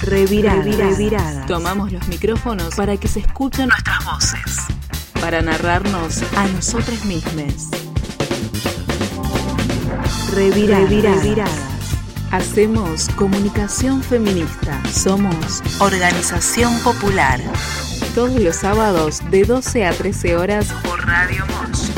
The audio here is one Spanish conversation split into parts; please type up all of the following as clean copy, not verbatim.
Reviradas. Tomamos los micrófonos para que se escuchen nuestras voces, para narrarnos a nosotras mismas. Reviradas. Hacemos comunicación feminista. Somos Organización Popular. Todos los sábados de 12 a 13 horas por Radio Mosh.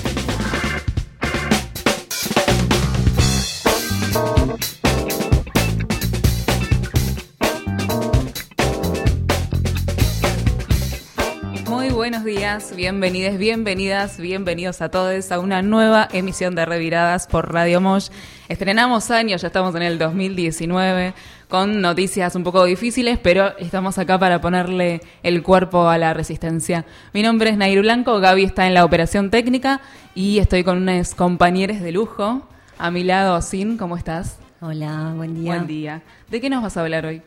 Buenos días, bienvenidos a todos a una nueva emisión de Reviradas por Radio Mosh. Estrenamos años, ya estamos en el 2019, con noticias un poco difíciles, pero estamos acá para ponerle el cuerpo a la resistencia. Mi nombre es Nairu Blanco, Gaby está en la operación técnica y estoy con unos compañeros de lujo. A mi lado, Osin, ¿cómo estás? Hola, buen día. Buen día. ¿De qué nos vas a hablar hoy?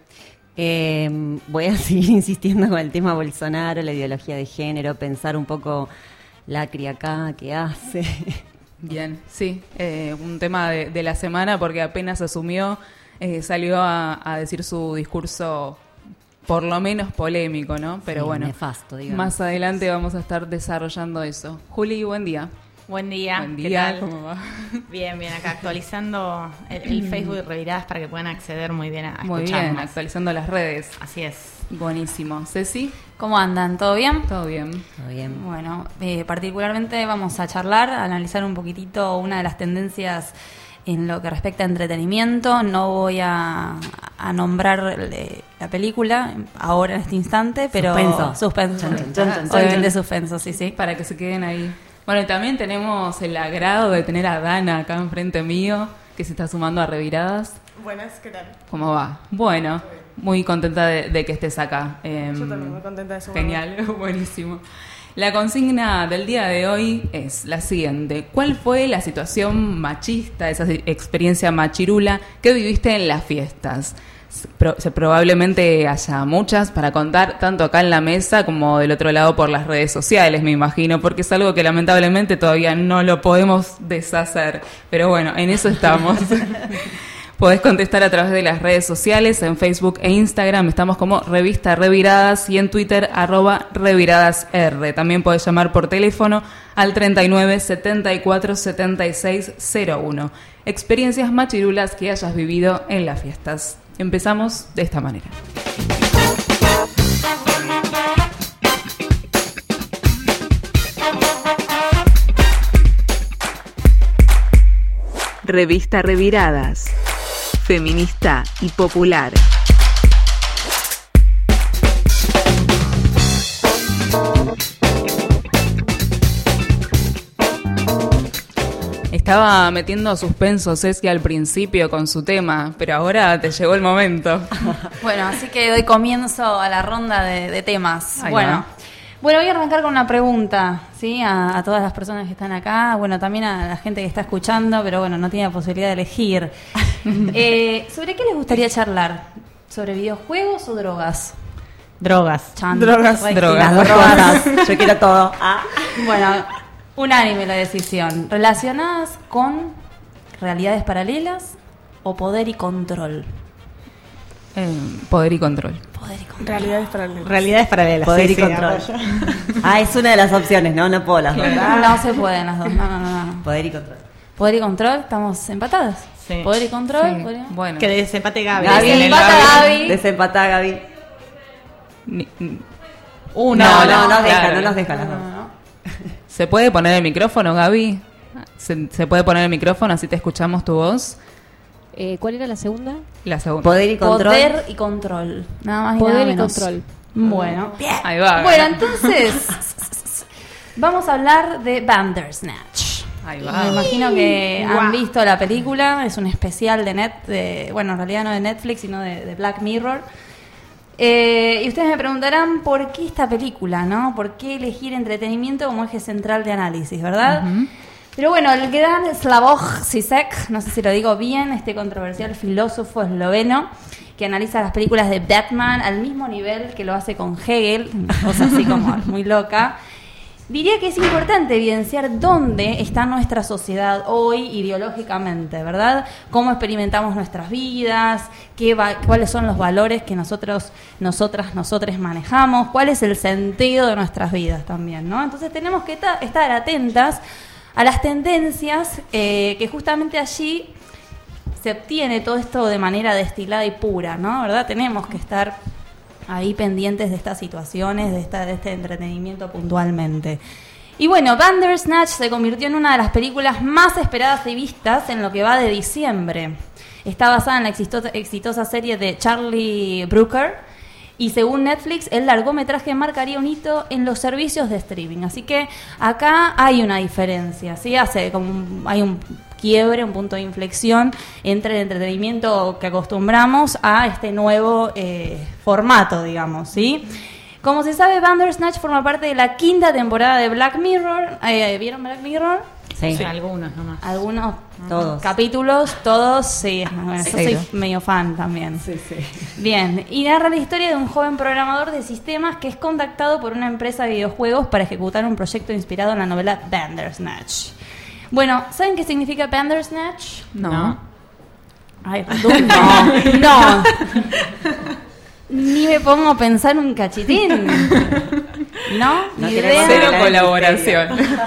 Voy a seguir insistiendo con el tema Bolsonaro, la ideología de género, pensar un poco Lacri acá, qué hace. Bien, sí, un tema de la semana porque apenas asumió, salió a decir su discurso por lo menos polémico, ¿no? Pero sí, bueno, nefasto, digamos. Más adelante vamos a estar desarrollando eso. Juli, buen día. Buen día. Buen día. ¿Qué tal? ¿Cómo va? Bien, acá actualizando el Facebook de Reviradas para que puedan acceder muy bien a escucharnos. Muy bien, actualizando las redes. Así es. Buenísimo. ¿Ceci? ¿Cómo andan? ¿Todo bien? Todo bien. Todo bien. Bueno, particularmente vamos a charlar, a analizar un poquitito una de las tendencias en lo que respecta a entretenimiento. No voy a nombrar la película ahora en este instante, pero... Suspenso. Obviamente suspenso, sí. Para que se queden ahí. Bueno, y también tenemos el agrado de tener a Dana acá enfrente mío, que se está sumando a Reviradas. Buenas, ¿qué tal? ¿Cómo va? Bueno, muy contenta de que estés acá. Yo también muy contenta de sumarme. Genial, buenísimo. La consigna del día de hoy es la siguiente. ¿Cuál fue la situación machista, esa experiencia machirula que viviste en las fiestas? Probablemente haya muchas para contar, tanto acá en la mesa como del otro lado por las redes sociales, me imagino, porque es algo que lamentablemente todavía no lo podemos deshacer. Pero bueno, en eso estamos. Podés contestar a través de las redes sociales, en Facebook e Instagram estamos como Revista Reviradas y en Twitter @ReviradasR. También podés llamar por teléfono al 39 74 76 01. Experiencias machirulas que hayas vivido en las fiestas. Empezamos de esta manera. Revista Reviradas. Feminista y popular. Estaba metiendo suspenso Ceci al principio con su tema, pero ahora te llegó el momento. Bueno, así que doy comienzo a la ronda de temas. Ahí bueno, va. voy a arrancar con una pregunta, ¿sí? A todas las personas que están acá, bueno, también a la gente que está escuchando, pero bueno, no tiene la posibilidad de elegir. ¿Sobre qué les gustaría charlar? ¿Sobre videojuegos o drogas? Drogas. Drogas. Las dos cosas. Yo quiero todo. Bueno, unánime la decisión. ¿Relacionadas con realidades paralelas o poder y control? Poder y control. Realidades paralelas. Realidades paralelas. Poder sí, y control. Es una de las opciones, ¿no? No puedo las dos. No se pueden las dos. No. Poder y control. Poder y control, estamos empatadas. Sí. Poder y control. Sí. Poder... Bueno. Que desempate Gaby. Desempata Gaby. Desempatá, Gaby. No nos deja las dos. ¿Se puede poner el micrófono, Gaby? ¿Se puede poner el micrófono así te escuchamos tu voz? ¿Cuál era la segunda? La segunda. Poder y control. Poder y control. Nada más y Poder nada y menos. control. Bueno. Ahí va. Bueno, entonces vamos a hablar de Bandersnatch. Ahí Me va. imagino que han visto la película. Es un especial bueno, en realidad no de Netflix, sino de Black Mirror. Y ustedes me preguntarán por qué esta película, ¿no? ¿Por qué elegir entretenimiento como eje central de análisis, verdad? Uh-huh. Pero bueno, el gran Slavoj Žižek, no sé si lo digo bien, este controversial filósofo esloveno que analiza las películas de Batman al mismo nivel que lo hace con Hegel, cosa así como muy loca. diría que es importante evidenciar dónde está nuestra sociedad hoy ideológicamente, ¿verdad? Cómo experimentamos nuestras vidas, cuáles son los valores que nosotros manejamos, cuál es el sentido de nuestras vidas también, ¿no? Entonces tenemos que estar atentas a las tendencias que justamente allí se obtiene todo esto de manera destilada y pura, ¿no? ¿Verdad? Tenemos que estar ahí pendientes de estas situaciones, de este entretenimiento puntualmente. Y bueno, Bandersnatch se convirtió en una de las películas más esperadas y vistas en lo que va de diciembre. Está basada en la exitosa serie de Charlie Brooker y según Netflix el largometraje marcaría un hito en los servicios de streaming. Así que acá hay una diferencia, ¿sí? Hay un quiebre, un punto de inflexión entre el entretenimiento que acostumbramos a este nuevo formato, digamos, ¿sí? Como se sabe, Bandersnatch forma parte de la 5ª temporada de Black Mirror. ¿Vieron Black Mirror? Sí. Sí, algunos nomás. Algunos Todos. capítulos, todos, sí. Bueno, yo soy medio fan también. Sí, sí. Bien, y narra la historia de un joven programador de sistemas que es contactado por una empresa de videojuegos para ejecutar un proyecto inspirado en la novela Bandersnatch. Bueno, ¿saben qué significa Bandersnatch? No. Ay, no. Ni me pongo a pensar un cachitín. ¿No? No Ni queremos idea. Cero la colaboración.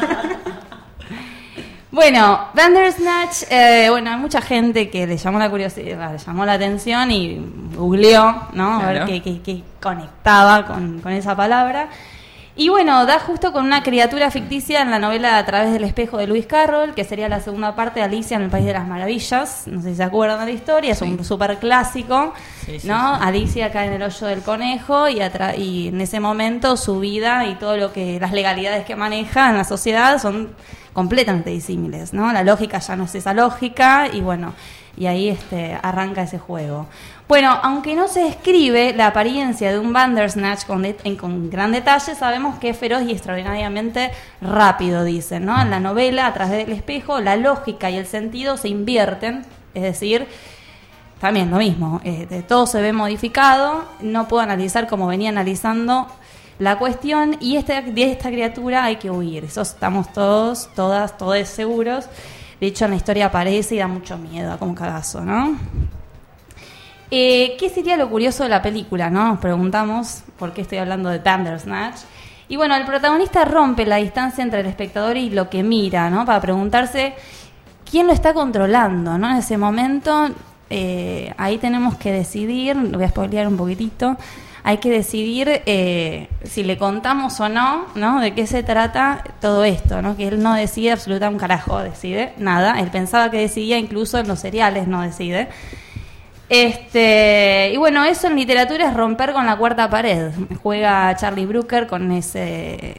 Bueno, Bandersnatch, bueno, hay mucha gente que le llamó la curiosidad, le llamó la atención y googleó, ¿no? A Claro. ver qué conectaba con esa palabra. Y bueno, da justo con una criatura ficticia en la novela A través del espejo de Lewis Carroll, que sería la segunda parte de Alicia en el País de las Maravillas. No sé si se acuerdan de la historia, es un súper clásico, Sí, sí, ¿no? sí. Alicia cae en el hoyo del conejo y en ese momento su vida y todo lo que las legalidades que maneja en la sociedad son completamente disímiles, ¿no? La lógica ya no es esa lógica y bueno, y ahí arranca ese juego. Bueno, aunque no se describe la apariencia de un Bandersnatch con gran detalle, sabemos que es feroz y extraordinariamente rápido, dicen, ¿no? En la novela, A través del espejo, la lógica y el sentido se invierten, es decir, también lo mismo, todo se ve modificado, no puedo analizar como venía analizando la cuestión y de esta criatura hay que huir, eso estamos todos seguros. De hecho en la historia aparece y da mucho miedo, como cagazo, ¿no? ¿Qué sería lo curioso de la película, no? Nos preguntamos por qué estoy hablando de Bandersnatch. Y bueno, el protagonista rompe la distancia entre el espectador y lo que mira, ¿no? Para preguntarse quién lo está controlando, ¿no? En ese momento, ahí tenemos que decidir, lo voy a spoilear un poquitito, hay que decidir si le contamos o no, ¿no? De qué se trata todo esto, ¿no? Que él no decide absolutamente un carajo, decide nada. Él pensaba que decidía, incluso en los seriales no decide. Y bueno, eso en literatura es romper con la cuarta pared. Juega Charlie Brooker con ese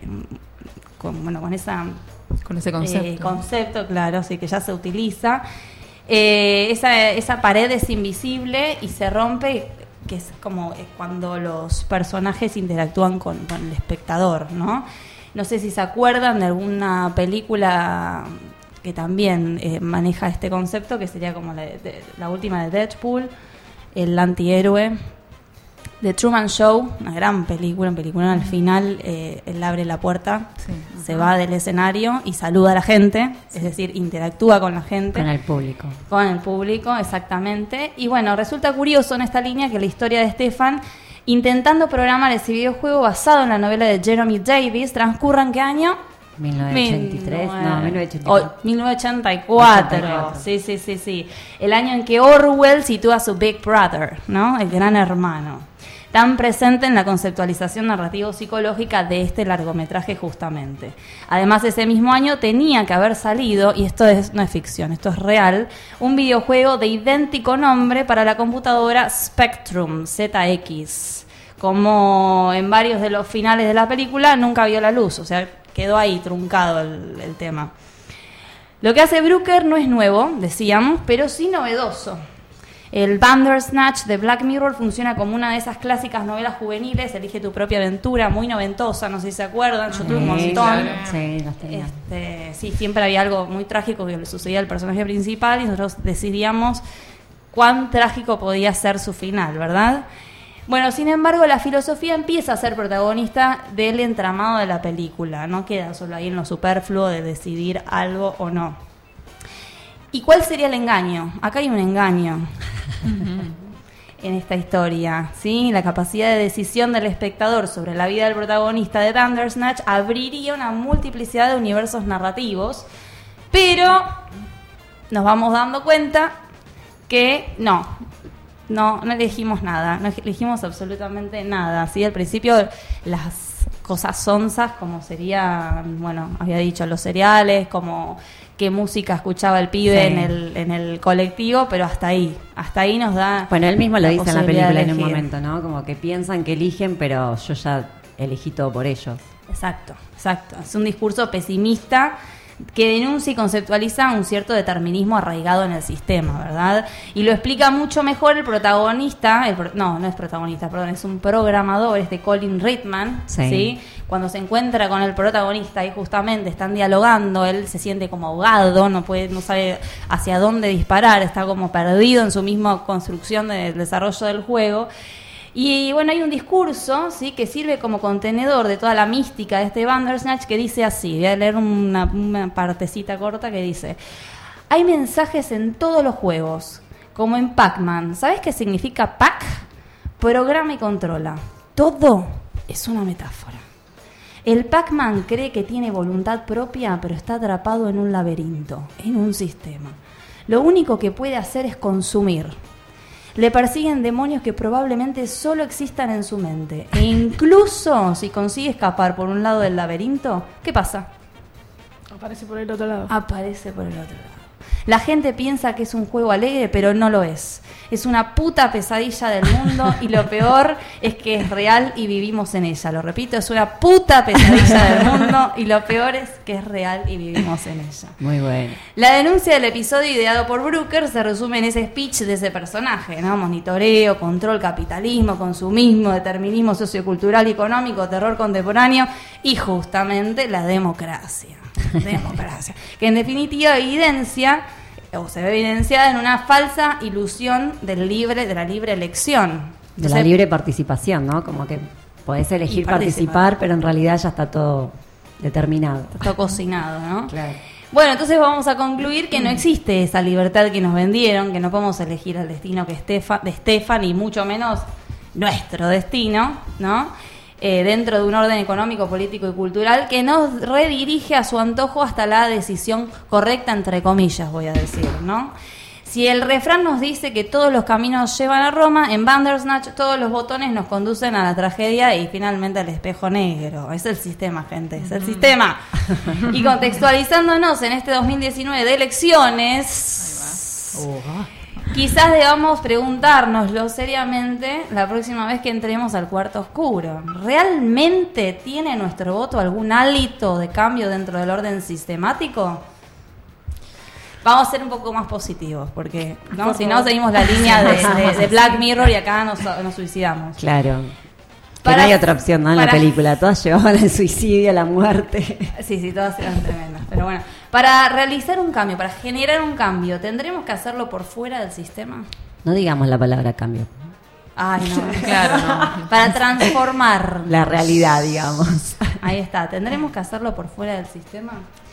concepto, claro, sí, que ya se utiliza. Esa pared es invisible y se rompe, que es como cuando los personajes interactúan con el espectador, ¿no? No sé si se acuerdan de alguna película que también maneja este concepto, que sería como la última de Deadpool, el antihéroe, The Truman Show, una gran película, al final él abre la puerta, Sí. se va del escenario y saluda a la gente, es decir, interactúa con la gente. Con el público. Con el público, exactamente. Y bueno, resulta curioso en esta línea que la historia de Stefan, intentando programar ese videojuego basado en la novela de Jeremy Davis, transcurra ¿en qué año? 1983, no, 1984. 1984. Sí. El año en que Orwell sitúa a su Big Brother, ¿no? El gran hermano. Tan presente en la conceptualización narrativo-psicológica de este largometraje justamente. Además, ese mismo año tenía que haber salido, y esto no es ficción, esto es real, un videojuego de idéntico nombre para la computadora Spectrum ZX. Como en varios de los finales de la película, nunca vio la luz, o sea, quedó ahí truncado el tema. Lo que hace Brooker no es nuevo, decíamos, pero sí novedoso. El Bandersnatch de Black Mirror funciona como una de esas clásicas novelas juveniles, Elige tu propia aventura, muy noventosa, no sé si se acuerdan, yo tuve un montón. claro. Sí, las tenía. Sí, siempre había algo muy trágico que le sucedía al personaje principal y nosotros decidíamos cuán trágico podía ser su final, ¿verdad? Bueno, sin embargo, la filosofía empieza a ser protagonista del entramado de la película. No queda solo ahí en lo superfluo de decidir algo o no. ¿Y cuál sería el engaño? Acá hay un engaño en esta historia, ¿sí? La capacidad de decisión del espectador sobre la vida del protagonista de Bandersnatch abriría una multiplicidad de universos narrativos, pero nos vamos dando cuenta que no elegimos nada, no elegimos absolutamente nada, ¿sí? Al principio las cosas sonzas, como sería, bueno, había dicho, los cereales, como qué música escuchaba el pibe en el colectivo, pero hasta ahí nos da. Bueno, él mismo lo dice en la posibilidad película de en un elegir. momento, ¿no? Como que piensan que eligen, pero yo ya elegí todo por ellos. Exacto. Es un discurso pesimista que denuncia y conceptualiza un cierto determinismo arraigado en el sistema, ¿verdad? Y lo explica mucho mejor el protagonista, no es protagonista, perdón, es un programador, Colin Ridman, ¿sí? Cuando se encuentra con el protagonista y justamente están dialogando, él se siente como ahogado, no sabe hacia dónde disparar, está como perdido en su misma construcción del desarrollo del juego. Y bueno, hay un discurso, ¿sí?, que sirve como contenedor de toda la mística de este Bandersnatch, que dice así, voy a leer una partecita corta que dice: hay mensajes en todos los juegos, como en Pac-Man. ¿Sabes qué significa Pac? Programa y controla. Todo es una metáfora. El Pac-Man cree que tiene voluntad propia, pero está atrapado en un laberinto, en un sistema. Lo único que puede hacer es consumir. Le persiguen demonios que probablemente solo existan en su mente. E incluso si consigue escapar por un lado del laberinto, ¿qué pasa? Aparece por el otro lado. Aparece por el otro lado. La gente piensa que es un juego alegre, pero no lo es. Es una puta pesadilla del mundo y lo peor es que es real y vivimos en ella. Lo repito, es una puta pesadilla del mundo y lo peor es que es real y vivimos en ella. Muy bueno. La denuncia del episodio ideado por Brooker se resume en ese speech de ese personaje, ¿no? Monitoreo, control, capitalismo, consumismo, determinismo sociocultural y económico, terror contemporáneo y justamente la democracia. Que en definitiva evidencia o se ve evidenciada en una falsa ilusión de la libre elección. De la libre participación, ¿no? Como que podés elegir participar, pero en realidad ya está todo determinado. Está todo cocinado, ¿no? Claro. Bueno, entonces vamos a concluir que no existe esa libertad que nos vendieron, que no podemos elegir el destino de Stefan y mucho menos nuestro destino, ¿no? Dentro de un orden económico, político y cultural que nos redirige a su antojo hasta la decisión correcta, entre comillas, voy a decir, ¿no? Si el refrán nos dice que todos los caminos llevan a Roma, en Bandersnatch todos los botones nos conducen a la tragedia y finalmente al espejo negro. Es el sistema, gente, es el sistema. Y contextualizándonos en este 2019 de elecciones, quizás debamos preguntárnoslo seriamente la próxima vez que entremos al cuarto oscuro. ¿Realmente tiene nuestro voto algún hálito de cambio dentro del orden sistemático? Vamos a ser un poco más positivos, porque ¿no? Si no seguimos la línea de Black Mirror y acá nos suicidamos. Claro. Que no hay otra opción, ¿no? En la película. Todas llevaban al suicidio, a la muerte. Sí, todas eran tremendas. Pero bueno, para realizar un cambio, para generar un cambio, ¿tendremos que hacerlo por fuera del sistema? No digamos la palabra cambio. Ay, no, claro, no. Para transformar la realidad, digamos. Ahí está. ¿Tendremos que hacerlo por fuera del sistema?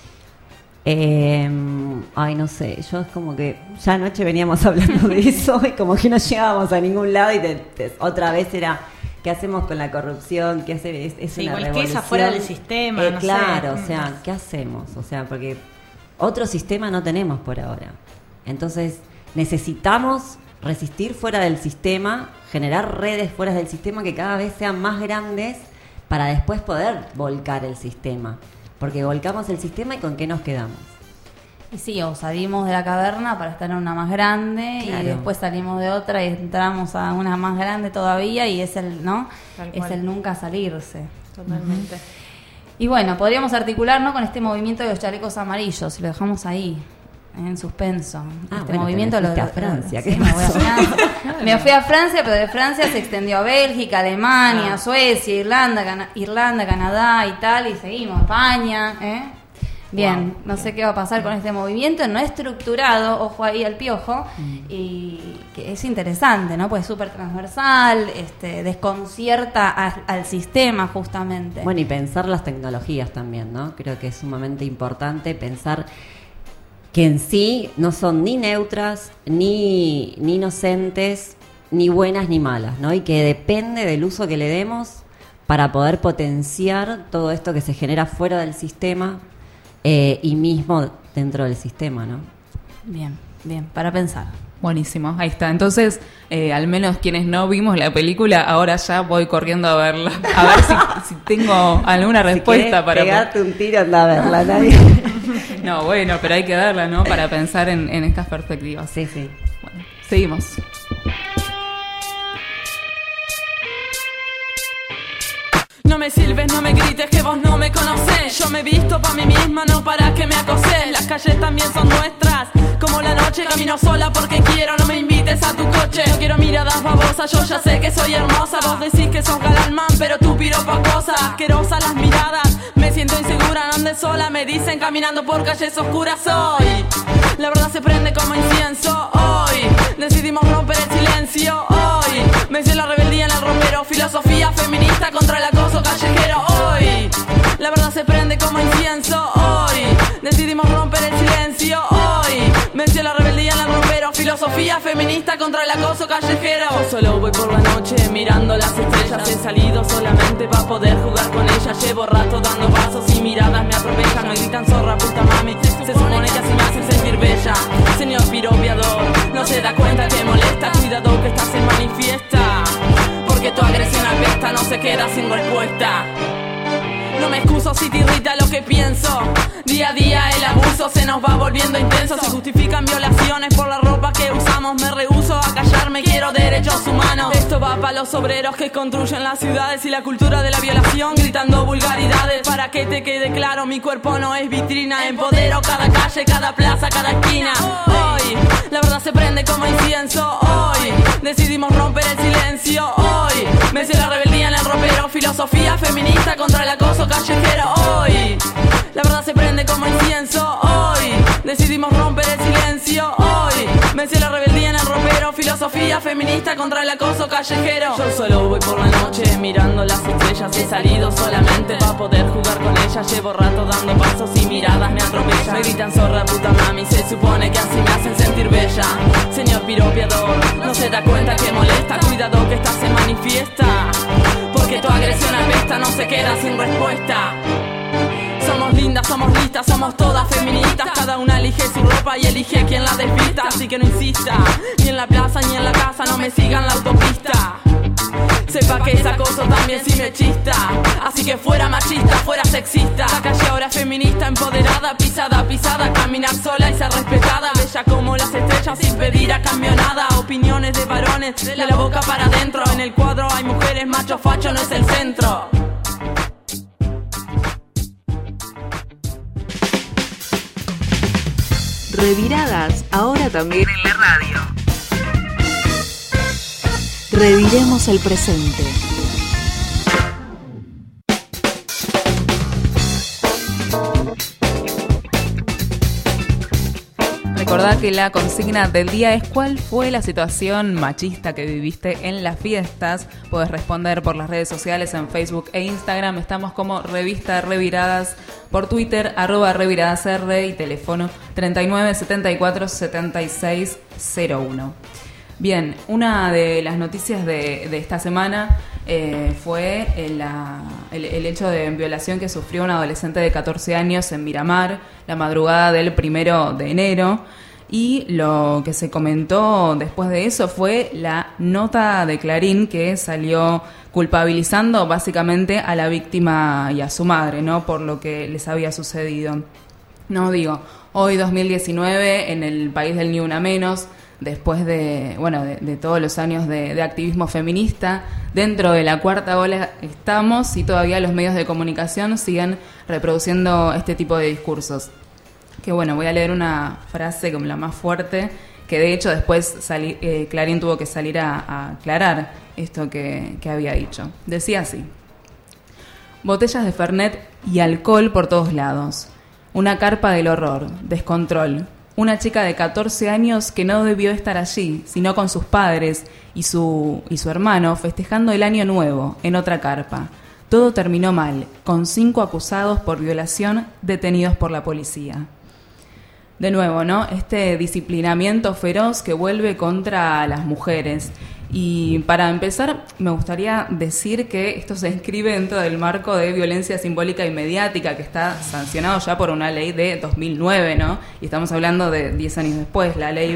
Ay, no sé, yo es como que ya anoche veníamos hablando de eso y como que no llegábamos a ningún lado y otra vez era ¿qué hacemos con la corrupción? ¿Qué hace? Es una revolución. Que es afuera del sistema, no claro, sé. O sea, ¿qué hacemos? O sea, porque otro sistema no tenemos por ahora. Entonces, necesitamos resistir fuera del sistema, generar redes fuera del sistema que cada vez sean más grandes para después poder volcar el sistema. Porque volcamos el sistema y ¿con qué nos quedamos? Y sí, o salimos de la caverna para estar en una más grande, claro, y después salimos de otra y entramos a una más grande todavía y es el, ¿no? Es el nunca salirse. Totalmente. Y bueno, podríamos articularnos con este movimiento de los chalecos amarillos, si lo dejamos ahí, en suspenso. Movimiento lo a Francia. Sí, me fui a Francia, pero de Francia se extendió a Bélgica, Alemania, Suecia, Irlanda, Canadá, Italia y seguimos, España, Bien, no sé qué va a pasar con este movimiento no estructurado, ojo ahí al piojo, y que es interesante, ¿no? Pues es súper transversal, desconcierta al sistema justamente. Bueno, y pensar las tecnologías también, ¿no? Creo que es sumamente importante pensar que en sí no son ni neutras, ni inocentes, ni buenas ni malas, ¿no? Y que depende del uso que le demos para poder potenciar todo esto que se genera fuera del sistema y mismo dentro del sistema, ¿no? Bien, para pensar. Buenísimo, ahí está. Entonces, al menos quienes no vimos la película, ahora ya voy corriendo a verla. A ver si tengo alguna respuesta si para... pegarte un tiro, anda a verla, nadie. No, bueno, pero hay que verla, ¿no? Para pensar en estas perspectivas. Sí. Bueno, seguimos. No me silbes, no me grites que vos no me conocés. Yo me he visto pa' mí misma, no para que me acoses. Las calles también son nuestras, como la noche. Camino sola porque quiero, no me invites a tu coche. No quiero miradas babosas, yo ya sé que soy hermosa. Vos decís que sos galán, pero tú piropa cosas. Asquerosas las miradas, me siento insegura, no andes sola. Me dicen caminando por calles oscuras hoy. La verdad se prende como incienso hoy. Decidimos romper el silencio hoy. Venció la rebeldía en el ropero, filosofía feminista contra el acoso callejero hoy. La verdad se prende como incienso hoy. Decidimos romper el silencio hoy. Venció la rebeldía en el ropero, filosofía feminista contra el acoso callejero. Yo solo voy por la noche mirando las estrellas. He salido solamente para poder jugar con ellas. Llevo rato dando pasos y miradas me atropellan. Me gritan zorra, puta mami. Se supone que así me hacen sentir bella. Señor piropiador, no se da cuenta que molesta. Cuidado que esta se manifiesta, porque tu agresión apesta, no se queda sin respuesta. No me excuso si te irrita lo que pienso. Día a día el abuso se nos va volviendo intenso. Se justifican violaciones por la ropa que usamos. Me rehúso a callarme, quiero derechos humanos. Esto va para los obreros que construyen las ciudades y la cultura de la violación, gritando vulgaridades. Para que te quede claro, mi cuerpo no es vitrina. Empodero cada calle, cada plaza, cada esquina. Hoy, la verdad se prende como incienso. Hoy, decidimos romper el silencio. Hoy, venció la rebeldía en el ropero, filosofía feminista contra el acoso callejero. Hoy, la verdad se prende como incienso. Hoy, decidimos romper el silencio. Hoy, venció la rebeldía en el ropero, filosofía feminista contra el acoso callejero. Yo solo voy por la noche mirando las estrellas. He salido solamente para poder jugar con ellas. Llevo rato dando pasos y miradas me atropellan. Me gritan zorra, puta mami. Se supone que así me hacen sentir bella. Señor piropiador, no se da cuenta que molesta. Cuidado que esta se manifiesta, porque tu agresión apesta, no se queda sin respuesta. Somos lindas, somos listas, somos todas feministas. Cada una elige su ropa y elige quién la desvista. Así que no insista, ni en la plaza ni en la casa, no me sigan la autopista. Sepa que es acoso también si me chista. Así que fuera machista, fuera sexista. La calle ahora es feminista, empoderada, pisada, caminar sola y ser respetada. Bella como las estrellas sin pedir a cambio nada. Opiniones de varones, de la boca para adentro. En el cuadro hay mujeres, macho facho no es el centro. Reviradas, ahora también en la radio. Reviremos el presente. Recordá que la consigna del día es ¿cuál fue la situación machista que viviste en las fiestas? Podés responder por las redes sociales en Facebook e Instagram. Estamos como Revista Reviradas, por Twitter, @reviradasr y teléfono 39 74 76 01. Bien, una de las noticias de esta semana fue el hecho de violación que sufrió una adolescente de 14 años en Miramar la madrugada del 1 de enero. Y lo que se comentó después de eso fue la nota de Clarín que salió culpabilizando básicamente a la víctima y a su madre, ¿no? Por lo que les había sucedido. No digo, hoy 2019 en el país del Ni Una Menos, después de todos los años de activismo feminista, dentro de la cuarta ola estamos y todavía los medios de comunicación siguen reproduciendo este tipo de discursos. Que bueno, voy a leer una frase como la más fuerte, que de hecho después Clarín tuvo que salir a aclarar esto que había dicho. Decía así: botellas de Fernet y alcohol por todos lados, una carpa del horror, descontrol, una chica de 14 años que no debió estar allí, sino con sus padres y su hermano festejando el año nuevo en otra carpa. Todo terminó mal, con 5 acusados por violación detenidos por la policía. De nuevo, ¿no? Este disciplinamiento feroz que vuelve contra las mujeres. Y para empezar, me gustaría decir que esto se inscribe dentro del marco de violencia simbólica y mediática que está sancionado ya por una ley de 2009, ¿no? Y estamos hablando de 10 años después, la ley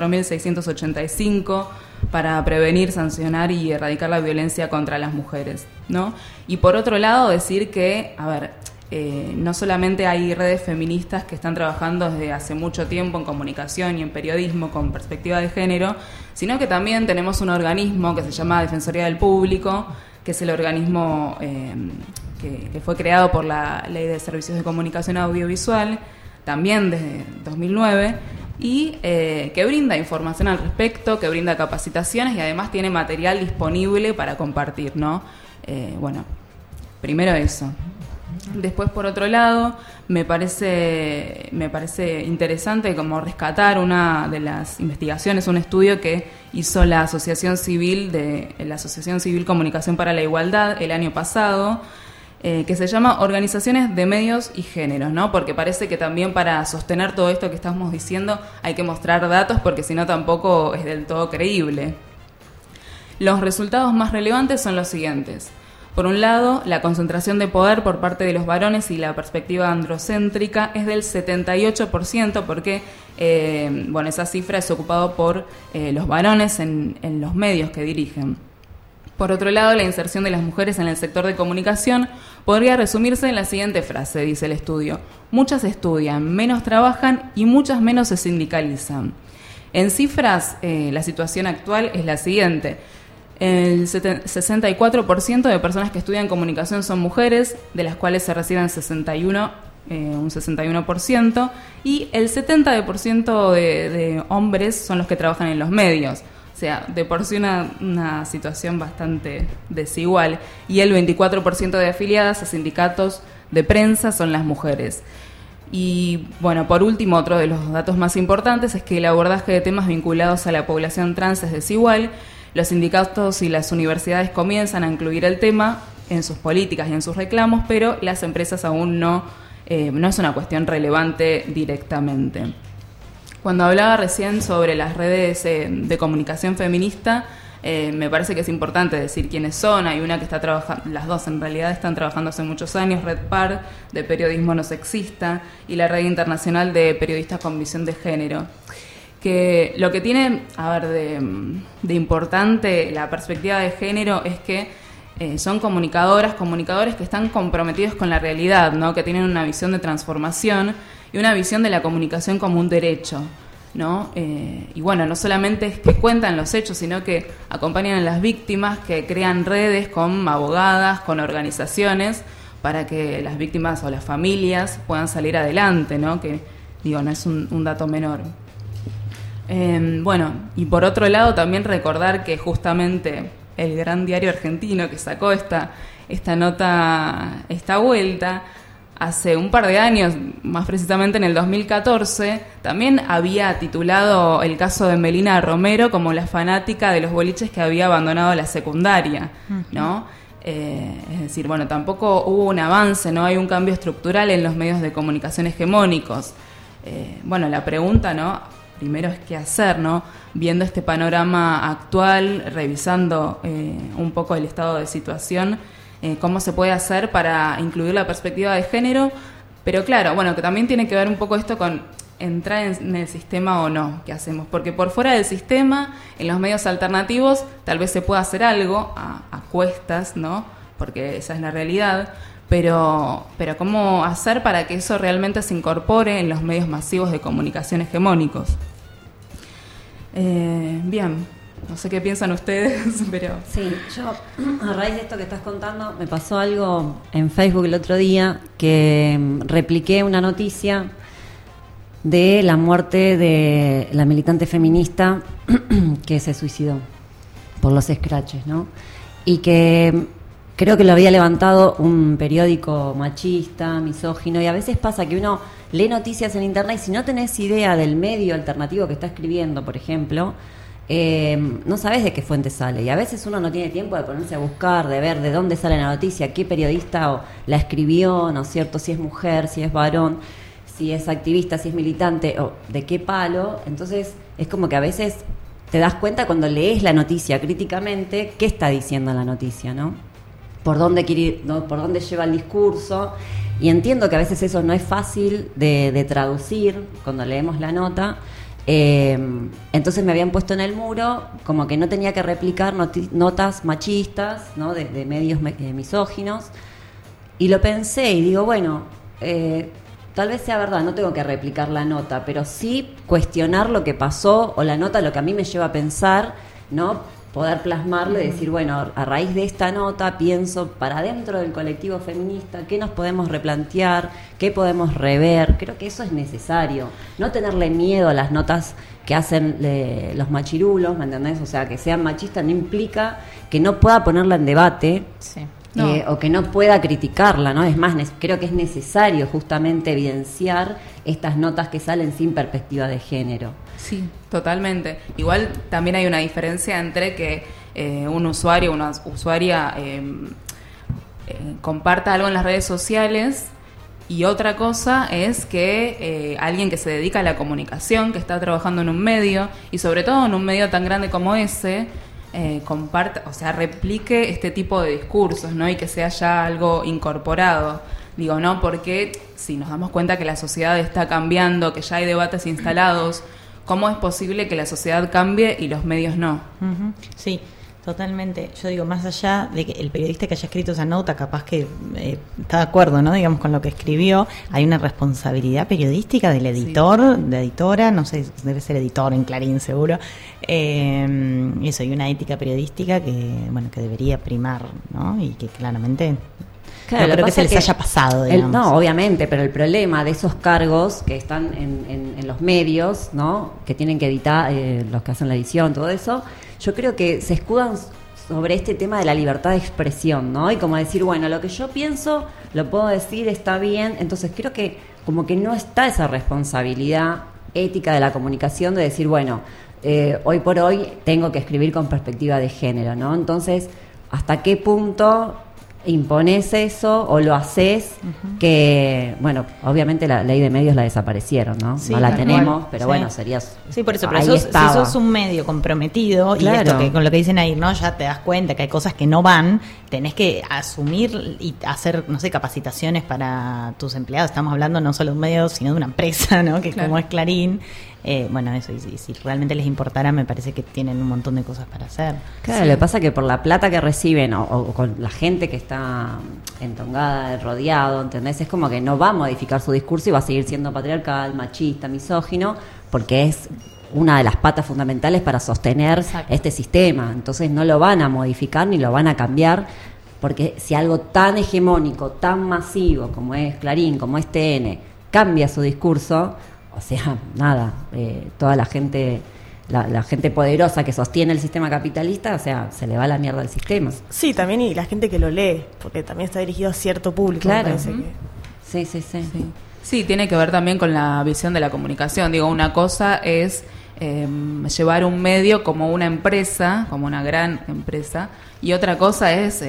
24.685 para prevenir, sancionar y erradicar la violencia contra las mujeres, ¿no? Y por otro lado, decir que, no solamente hay redes feministas que están trabajando desde hace mucho tiempo en comunicación y en periodismo con perspectiva de género, sino que también tenemos un organismo que se llama Defensoría del Público, que es el organismo que fue creado por la Ley de Servicios de Comunicación Audiovisual, también desde 2009, y que brinda información al respecto, que brinda capacitaciones y además tiene material disponible para compartir, ¿no? Primero eso. Después, por otro lado, me parece interesante como rescatar una de las investigaciones, un estudio que hizo la Asociación Civil Comunicación para la Igualdad el año pasado, que se llama Organizaciones de Medios y Géneros, ¿no? Porque parece que también para sostener todo esto que estamos diciendo hay que mostrar datos, porque si no tampoco es del todo creíble. Los resultados más relevantes son los siguientes. Por un lado, la concentración de poder por parte de los varones y la perspectiva androcéntrica es del 78%, porque esa cifra es ocupada por los varones en los medios que dirigen. Por otro lado, la inserción de las mujeres en el sector de comunicación podría resumirse en la siguiente frase, dice el estudio: muchas estudian, menos trabajan y muchas menos se sindicalizan. En cifras, la situación actual es la siguiente. El 64% de personas que estudian comunicación son mujeres, de las cuales se reciben un 61%, y el 70% de hombres son los que trabajan en los medios. O sea, de por sí una situación bastante desigual. Y el 24% de afiliadas a sindicatos de prensa son las mujeres. Y bueno, por último, otro de los datos más importantes es que el abordaje de temas vinculados a la población trans es desigual. Los sindicatos y las universidades comienzan a incluir el tema en sus políticas y en sus reclamos, pero las empresas aún no es una cuestión relevante directamente. Cuando hablaba recién sobre las redes de comunicación feminista, me parece que es importante decir quiénes son. Hay una que está trabajando, las dos en realidad están trabajando hace muchos años, Red Par, de periodismo no sexista, y la Red Internacional de Periodistas con Visión de Género. Que lo que tiene, de importante la perspectiva de género es que son comunicadores que están comprometidos con la realidad, ¿no? Que tienen una visión de transformación y una visión de la comunicación como un derecho, ¿no? Y bueno, no solamente es que cuentan los hechos, sino que acompañan a las víctimas, que crean redes con abogadas, con organizaciones, para que las víctimas o las familias puedan salir adelante, ¿no? Que, no es un dato menor. Y por otro lado también recordar que justamente el gran diario argentino que sacó esta nota, esta vuelta, hace un par de años, más precisamente en el 2014, también había titulado el caso de Melina Romero como la fanática de los boliches que había abandonado la secundaria, ¿no? Es decir, tampoco hubo un avance, no hay un cambio estructural en los medios de comunicación hegemónicos. La pregunta, ¿no? Primero es qué hacer, ¿no? Viendo este panorama actual, revisando un poco el estado de situación, cómo se puede hacer para incluir la perspectiva de género, pero claro, que también tiene que ver un poco esto con entrar en el sistema o no, ¿qué hacemos? Porque por fuera del sistema, en los medios alternativos, tal vez se pueda hacer algo a cuestas, ¿no? Porque esa es la realidad. Pero ¿cómo hacer para que eso realmente se incorpore en los medios masivos de comunicación hegemónicos? Bien, no sé qué piensan ustedes, pero... Sí, yo a raíz de esto que estás contando, me pasó algo en Facebook el otro día, que repliqué una noticia de la muerte de la militante feminista que se suicidó por los scratches, ¿no? Y que creo que lo había levantado un periódico machista, misógino, y a veces pasa que uno lee noticias en internet y si no tenés idea del medio alternativo que está escribiendo, por ejemplo, no sabés de qué fuente sale, y a veces uno no tiene tiempo de ponerse a buscar, de ver de dónde sale la noticia, qué periodista la escribió, ¿no es cierto?, si es mujer, si es varón, si es activista, si es militante, o de qué palo. Entonces es como que a veces te das cuenta cuando lees la noticia críticamente qué está diciendo la noticia, ¿no? Por dónde quiere ir, ¿no? Por dónde lleva el discurso. Y entiendo que a veces eso no es fácil de traducir cuando leemos la nota. Entonces me habían puesto en el muro como que no tenía que replicar notas machistas, ¿no? de medios misóginos. Y lo pensé y digo, bueno, tal vez sea verdad, no tengo que replicar la nota, pero sí cuestionar lo que pasó o la nota, lo que a mí me lleva a pensar, ¿no? Poder plasmarlo y decir, bueno, a raíz de esta nota pienso para dentro del colectivo feminista, ¿qué nos podemos replantear? ¿Qué podemos rever? Creo que eso es necesario. No tenerle miedo a las notas que hacen los machirulos, ¿me entendés? O sea, que sean machistas no implica que no pueda ponerla en debate. Sí. No. O que no pueda criticarla, ¿no? Es más, creo que es necesario justamente evidenciar estas notas que salen sin perspectiva de género. Sí, totalmente. Igual también hay una diferencia entre que un usuario o una usuaria comparta algo en las redes sociales y otra cosa es que alguien que se dedica a la comunicación, que está trabajando en un medio y sobre todo en un medio tan grande como ese, comparta, o sea, replique este tipo de discursos, ¿no? Y que sea ya algo incorporado. Digo, ¿no? Porque si nos damos cuenta que la sociedad está cambiando, que ya hay debates instalados, ¿cómo es posible que la sociedad cambie y los medios no? Uh-huh. Sí, totalmente. Yo digo, más allá de que el periodista que haya escrito esa nota, capaz que está de acuerdo, ¿no? Digamos, con lo que escribió, hay una responsabilidad periodística del editor, de editora, no sé, debe ser editor en Clarín seguro, eso, y una ética periodística que, bueno, que debería primar, ¿no? Y que claramente... Claro, no creo que se les haya pasado, digamos. No, obviamente, pero el problema de esos cargos que están en los medios, ¿no? Que tienen que editar, los que hacen la edición, todo eso, yo creo que se escudan sobre este tema de la libertad de expresión, ¿no? Y como decir, bueno, lo que yo pienso lo puedo decir, está bien. Entonces creo que como que no está esa responsabilidad ética de la comunicación de decir, bueno, hoy por hoy tengo que escribir con perspectiva de género, ¿no? Entonces, ¿hasta qué punto impones eso o lo haces? Uh-huh. Que, bueno, obviamente la ley de medios la desaparecieron, ¿no? Sí, no la tenemos, cual. pero sí. Bueno, serías... Sí, por eso, pero si sos un medio comprometido, claro. Y esto que con lo que dicen ahí, ¿no? Ya te das cuenta que hay cosas que no van, tenés que asumir y hacer, no sé, capacitaciones para tus empleados. Estamos hablando no solo de un medio, sino de una empresa, ¿no? Que claro. Como es Clarín. Bueno, eso, y si realmente les importara, me parece que tienen un montón de cosas para hacer. Claro, sí. Lo que pasa es que por la plata que reciben o con la gente que está entongada, rodeado, ¿entendés? Es como que no va a modificar su discurso y va a seguir siendo patriarcal, machista, misógino, porque es una de las patas fundamentales para sostener Exacto. Este sistema. Entonces no lo van a modificar ni lo van a cambiar, porque si algo tan hegemónico, tan masivo como es Clarín, como es TN, cambia su discurso... O sea, nada, toda la gente poderosa que sostiene el sistema capitalista, o sea, se le va la mierda al sistema. Sí, también, y la gente que lo lee, porque también está dirigido a cierto público. Claro. Me parece que... Sí. Sí, tiene que ver también con la visión de la comunicación. Digo, una cosa es llevar un medio como una empresa, como una gran empresa, y otra cosa es,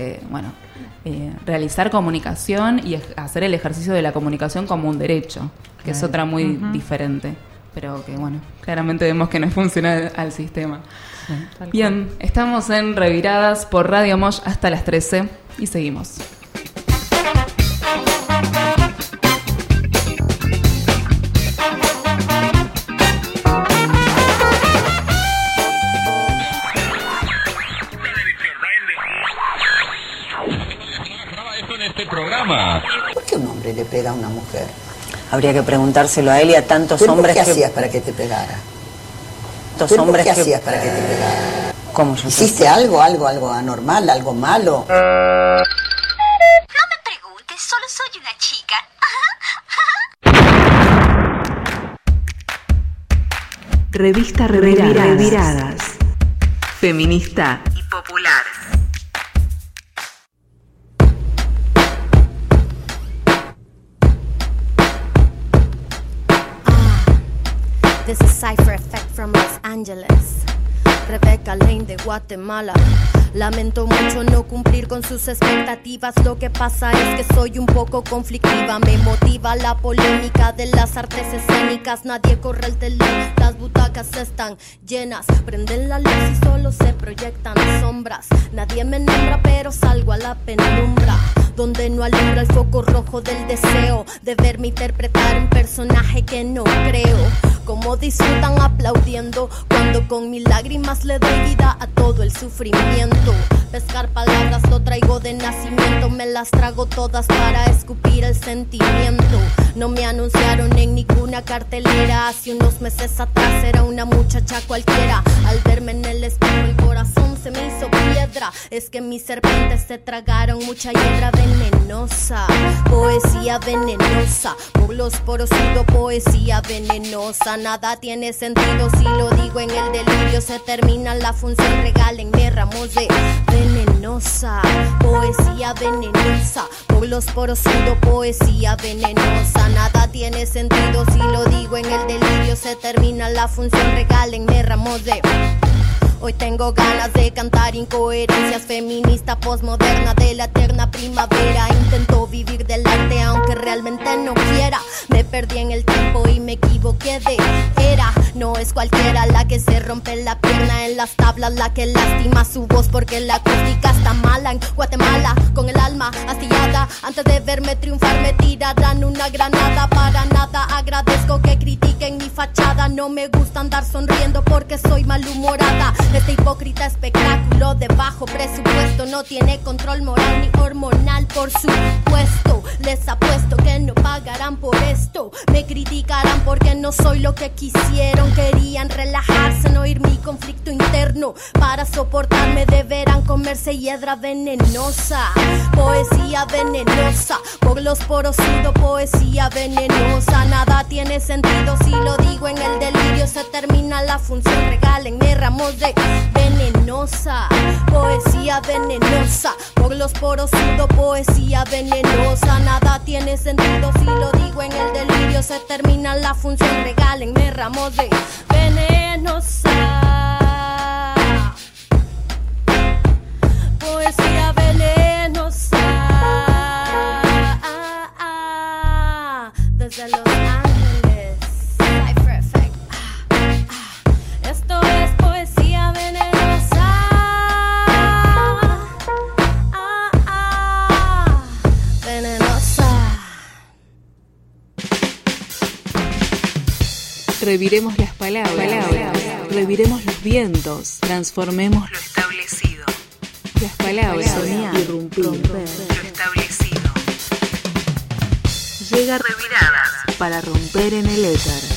realizar comunicación y hacer el ejercicio de la comunicación como un derecho, que es otra muy diferente, pero que bueno, claramente vemos que no funciona al sistema. Sí, bien, estamos en Reviradas por Radio Mosh hasta las 13 y seguimos. ¿Por qué un hombre le pega a una mujer? Habría que preguntárselo a él y a tantos hombres. ¿Qué hacías para que te pegara? ¿Qué hacías para que te pegara? ¿Cómo yo? ¿Hiciste algo anormal, algo malo? No me preguntes, solo soy una chica. Revista Reviradas. Feminista y popular. This is Cypher Effect from Los Angeles. Rebecca Lane de Guatemala. Lamento mucho no cumplir con sus expectativas. Lo que pasa es que soy un poco conflictiva. Me motiva la polémica de las artes escénicas. Nadie corre el telón, las butacas están llenas. Prenden la luz y solo se proyectan sombras. Nadie me nombra pero salgo a la penumbra, donde no alumbra el foco rojo del deseo de verme interpretar un personaje que no creo. Como disfrutan aplaudiendo cuando con mis lágrimas le doy vida a todo el sufrimiento. Pescar palabras lo traigo de nacimiento, me las trago todas para escupir el sentimiento. No me anunciaron en ninguna cartelera, hace unos meses atrás era una muchacha cualquiera. Al verme en el espejo el corazón se me hizo piedra. Es que mis serpientes se tragaron mucha hiedra venenosa. Poesía venenosa, por los poros sudo poesía venenosa. Nada tiene sentido si lo digo en el delirio. Se termina la función, regálenme ramos de venenosa. Poesía venenosa, por los poros sudo poesía venenosa. Nada tiene sentido si lo digo en el delirio. Se termina la función, regálenme ramos de... Hoy tengo ganas de cantar incoherencias, feminista postmoderna de la eterna primavera. Intento vivir del arte aunque realmente no quiera. Me perdí en el tiempo y me equivoqué de era. No es cualquiera la que se rompe la pierna en las tablas, la que lastima su voz porque la acústica está mala. En Guatemala, con el alma astillada, antes de verme triunfar me tirarán una granada. Para nada agradezco que critiquen mi fachada. No me gusta andar sonriendo porque soy malhumorada. Este hipócrita espectáculo de bajo presupuesto no tiene control moral ni hormonal, por supuesto. Les apuesto que no pagarán por esto. Me criticarán porque no soy lo que quisieron. Querían relajarse, no oír mi conflicto interno. Para soportarme deberán comerse hiedra venenosa. Poesía venenosa, por los poros sudo poesía venenosa. Nada tiene sentido si lo digo en el delirio. Se termina la función, regálenme ramos de venenosa. Poesía venenosa, por los poros sudo poesía venenosa. Nada tiene sentido si lo digo en el delirio. Se termina la función, regálenme ramos de venenosa. Poesía venenosa. Desde Los Ángeles, Cypher Effect. Esto es poesía venenosa. Venenosa. Reviremos las palabras, reviremos los vientos, transformemos lo establecido. Las palabras, soñar, irrumpir, lo establecido. Llega Reviradas para romper en el éter.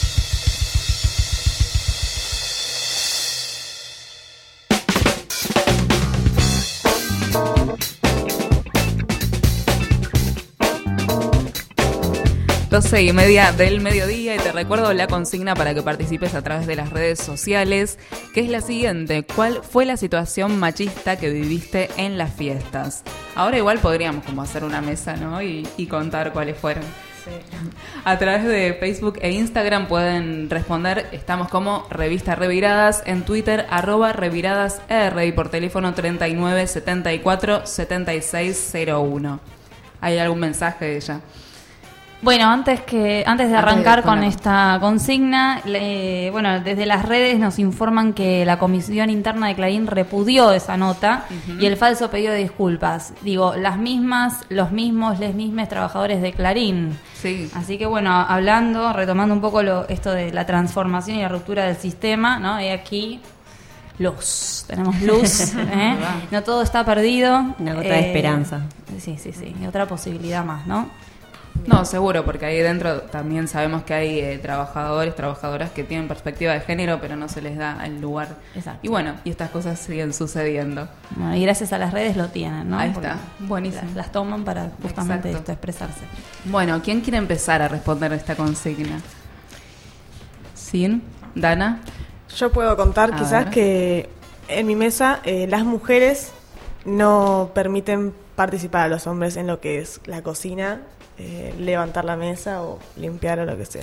Las 12:30 del mediodía y te recuerdo la consigna para que participes a través de las redes sociales, que es la siguiente: ¿cuál fue la situación machista que viviste en las fiestas? Ahora igual podríamos como hacer una mesa, ¿no? Y contar cuáles fueron. Sí. A través de Facebook e Instagram pueden responder. Estamos como Revista Reviradas, en Twitter @reviradasr y por teléfono 39 74 7601. ¿Hay algún mensaje de ella? Bueno, antes de arrancar con esta consigna, desde las redes nos informan que la Comisión Interna de Clarín repudió esa nota y el falso pedido de disculpas. Digo, las mismas, los mismos, les mismes trabajadores de Clarín. Sí. Así que bueno, retomando un poco esto de la transformación y la ruptura del sistema, ¿no? Y aquí tenemos luz, no todo está perdido. Una gota de esperanza. Sí, y otra posibilidad más, ¿no? No, seguro, porque ahí dentro también sabemos que hay trabajadores, trabajadoras que tienen perspectiva de género, pero no se les da el lugar. Exacto. Y bueno, y estas cosas siguen sucediendo. Bueno, y gracias a las redes lo tienen, ¿no? Ahí porque está, buenísimo. Las toman para justamente esto, expresarse. Bueno, ¿quién quiere empezar a responder a esta consigna? ¿Sí? ¿Dana? Yo puedo contar quizás que en mi mesa las mujeres no permiten participar a los hombres en lo que es la cocina, levantar la mesa o limpiar o lo que sea.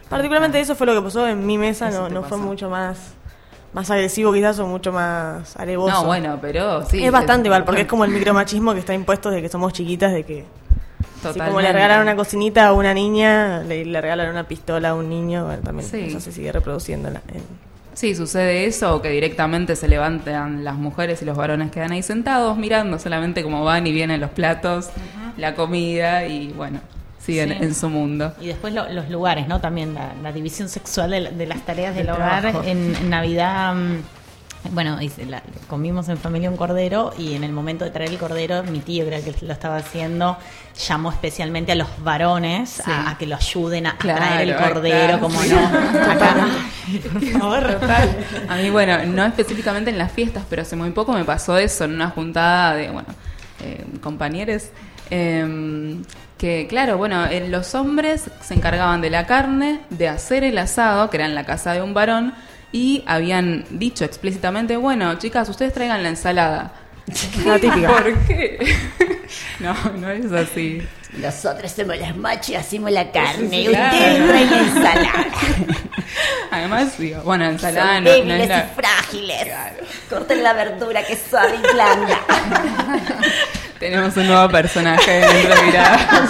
Particularmente eso fue lo que pasó en mi mesa, no pasó. fue mucho más agresivo quizás o mucho más alevoso. No, bueno, pero sí. Es bastante igual, porque es como el micromachismo que está impuesto desde que somos chiquitas, de que Totalmente. si como le regalan una cocinita a una niña, le regalan una pistola a un niño, bueno, también eso se sigue reproduciendo Sí, sucede eso, o que directamente se levantan las mujeres y los varones quedan ahí sentados mirando solamente cómo van y vienen los platos, la comida y bueno, siguen en su mundo. Y después los lugares, ¿no? También la división sexual de las tareas del hogar. Trabajo. En Navidad, bueno, comimos en familia un cordero y en el momento de traer el cordero, mi tío, creo que lo estaba haciendo, llamó especialmente a los varones a que lo ayuden a traer el cordero, como no. Acá A mí, bueno, no específicamente en las fiestas, pero hace muy poco me pasó eso en una juntada de, compañeros. Que claro, bueno, los hombres se encargaban de la carne, de hacer el asado, que era en la casa de un varón, y habían dicho explícitamente, bueno, chicas, ustedes traigan la ensalada. La típica. ¿Por qué? No es así. Nosotros somos las machos y hacemos la carne, Sí, y ustedes traen la ensalada. Además, digo, bueno, ensalada Son no débiles es la... y frágiles. Corten la verdura que es suave y blanda. Tenemos un nuevo personaje dentro de Miradas.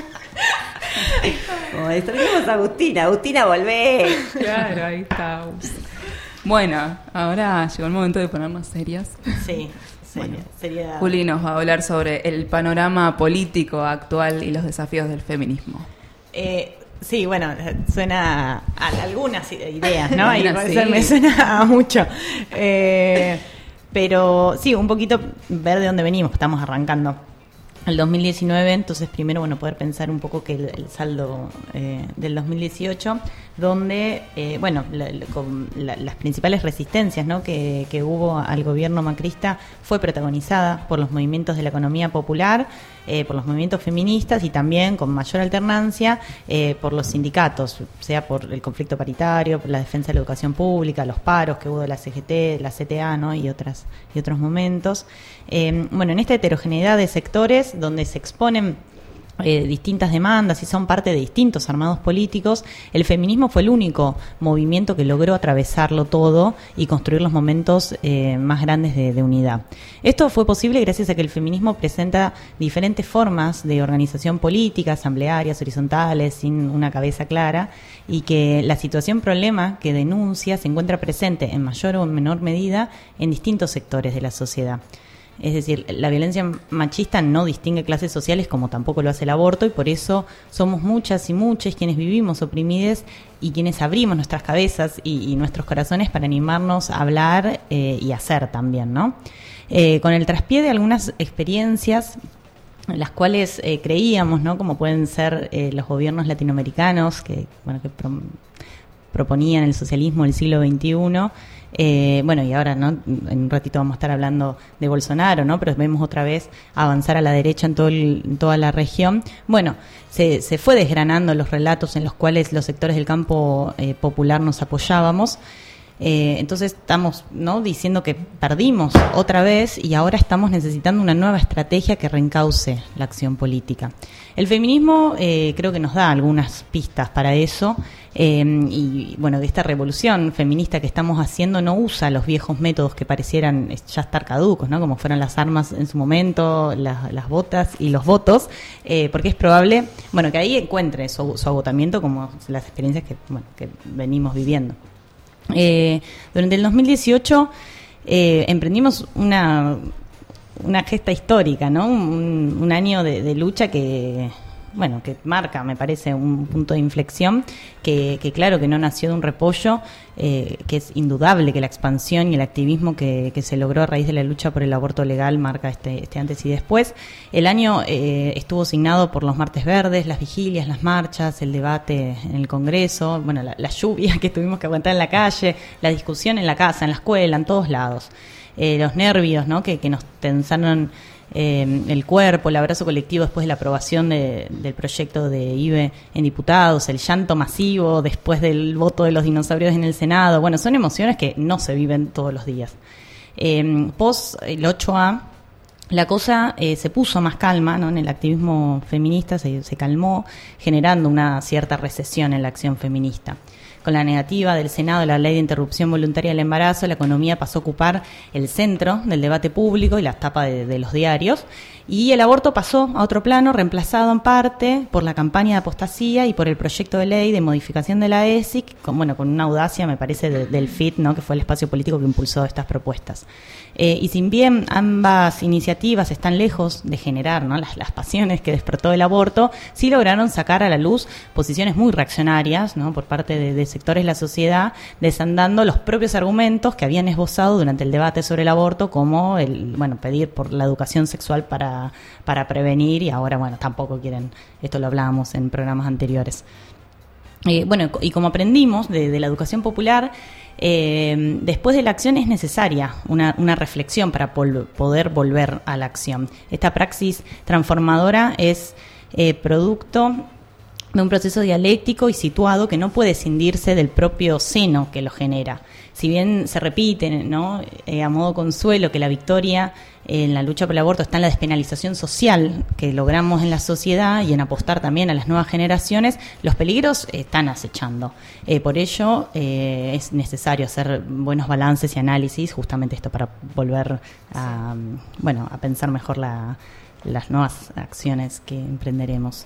Como extrañamos a Agustina. Agustina, volvé. Claro, ahí está. Bueno, ahora llegó el momento de ponernos serias. Sí, sería... Juli nos va a hablar sobre el panorama político actual y los desafíos del feminismo. Sí, bueno, suena a algunas ideas, ¿no? Y Algunas, eso sí. me suena a mucho. Pero sí, un poquito ver de dónde venimos, estamos arrancando el 2019, entonces primero, poder pensar un poco que el saldo del 2018, donde, con las principales resistencias, ¿no? que hubo al gobierno macrista fue protagonizada por los movimientos de la economía popular, por los movimientos feministas y también con mayor alternancia por los sindicatos, sea por el conflicto paritario, por la defensa de la educación pública, los paros que hubo de la CGT, la CTA, ¿no? y otros momentos. En esta heterogeneidad de sectores donde se exponen distintas demandas y son parte de distintos armados políticos, el feminismo fue el único movimiento que logró atravesarlo todo y construir los momentos más grandes de unidad. Esto fue posible gracias a que el feminismo presenta diferentes formas de organización política, asamblearias, horizontales, sin una cabeza clara, y que la situación problema que denuncia se encuentra presente en mayor o menor medida en distintos sectores de la sociedad. Es decir, la violencia machista no distingue clases sociales como tampoco lo hace el aborto, y por eso somos muchas y muchos quienes vivimos oprimides y quienes abrimos nuestras cabezas y nuestros corazones para animarnos a hablar y hacer también, ¿no? Con el traspié de algunas experiencias las cuales creíamos, ¿no? Como pueden ser los gobiernos latinoamericanos que proponían el socialismo del siglo XXI. Y ahora, ¿no? En un ratito vamos a estar hablando de Bolsonaro, ¿no? Pero vemos otra vez avanzar a la derecha en toda la región. Bueno, se fue desgranando los relatos en los cuales los sectores del campo popular nos apoyábamos. Entonces estamos, ¿no? diciendo que perdimos otra vez y ahora estamos necesitando una nueva estrategia que reencauce la acción política. El feminismo creo que nos da algunas pistas para eso, de esta revolución feminista que estamos haciendo no usa los viejos métodos que parecieran ya estar caducos, ¿no? Como fueron las armas en su momento, las botas y los votos, porque es probable que ahí encuentre su agotamiento, como las experiencias que venimos viviendo. Durante el 2018 emprendimos una gesta histórica, ¿no? Un año de lucha que marca, me parece, un punto de inflexión que claro que no nació de un repollo, que es indudable que la expansión y el activismo que se logró a raíz de la lucha por el aborto legal marca este antes y después. El año estuvo signado por los martes verdes, las vigilias, las marchas, el debate en el Congreso, la lluvia que tuvimos que aguantar en la calle, la discusión en la casa, en la escuela, en todos lados. Los nervios, ¿no? que nos tensaron el cuerpo, el abrazo colectivo después de la aprobación del proyecto de IVE en diputados, el llanto masivo después del voto de los dinosaurios en el Senado. Son emociones que no se viven todos los días. Post el 8A, la cosa se puso más calma, ¿no? En el activismo feminista se calmó, generando una cierta recesión en la acción feminista. Con la negativa del Senado de la Ley de Interrupción Voluntaria del Embarazo, la economía pasó a ocupar el centro del debate público y la tapa de los diarios, y el aborto pasó a otro plano, reemplazado en parte por la campaña de apostasía y por el proyecto de ley de modificación de la ESIC, con una audacia, me parece, del FIT, ¿no? Que fue el espacio político que impulsó estas propuestas. Y sin bien ambas iniciativas están lejos de generar, ¿no? las pasiones que despertó el aborto, sí lograron sacar a la luz posiciones muy reaccionarias, ¿no? Por parte de sectores de la sociedad, desandando los propios argumentos que habían esbozado durante el debate sobre el aborto, como pedir por la educación sexual para prevenir, y ahora tampoco quieren, esto lo hablábamos en programas anteriores. Y como aprendimos de la educación popular, después de la acción es necesaria una reflexión para poder volver a la acción. Esta praxis transformadora es producto de un proceso dialéctico y situado que no puede escindirse del propio seno que lo genera. Si bien se repite, ¿no? A modo consuelo, que la victoria en la lucha por el aborto está en la despenalización social que logramos en la sociedad y en apostar también a las nuevas generaciones, los peligros están acechando. Por ello es necesario hacer buenos balances y análisis, justamente esto para volver a pensar mejor las nuevas acciones que emprenderemos.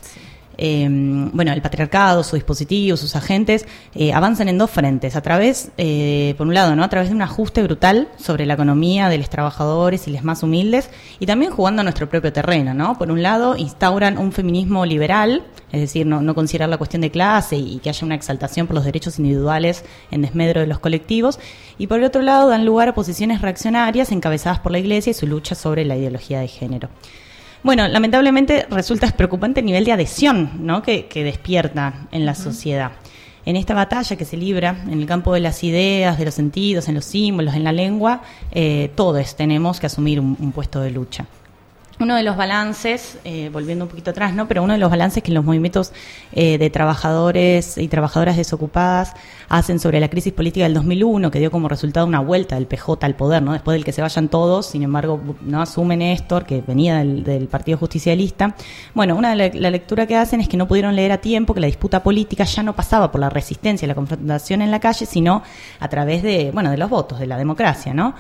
El patriarcado, su dispositivo, sus agentes avanzan en dos frentes, a través, por un lado, ¿no? A través de un ajuste brutal sobre la economía de los trabajadores y los más humildes, y también jugando a nuestro propio terreno, ¿no? Por un lado, instauran un feminismo liberal, es decir, no considerar la cuestión de clase y que haya una exaltación por los derechos individuales en desmedro de los colectivos, y por el otro lado dan lugar a posiciones reaccionarias encabezadas por la Iglesia y su lucha sobre la ideología de género. Lamentablemente resulta preocupante el nivel de adhesión, ¿no? que despierta en la sociedad. En esta batalla que se libra en el campo de las ideas, de los sentidos, en los símbolos, en la lengua, todos tenemos que asumir un puesto de lucha. Uno de los balances, volviendo un poquito atrás, ¿no? Pero uno de los balances que los movimientos de trabajadores y trabajadoras desocupadas hacen sobre la crisis política del 2001, que dio como resultado una vuelta del PJ al poder, ¿no? Después del que se vayan todos, sin embargo, no asume Néstor, que venía del Partido Justicialista. Una de la lectura que hacen es que no pudieron leer a tiempo que la disputa política ya no pasaba por la resistencia y la confrontación en la calle, sino a través de los votos, de la democracia, ¿no?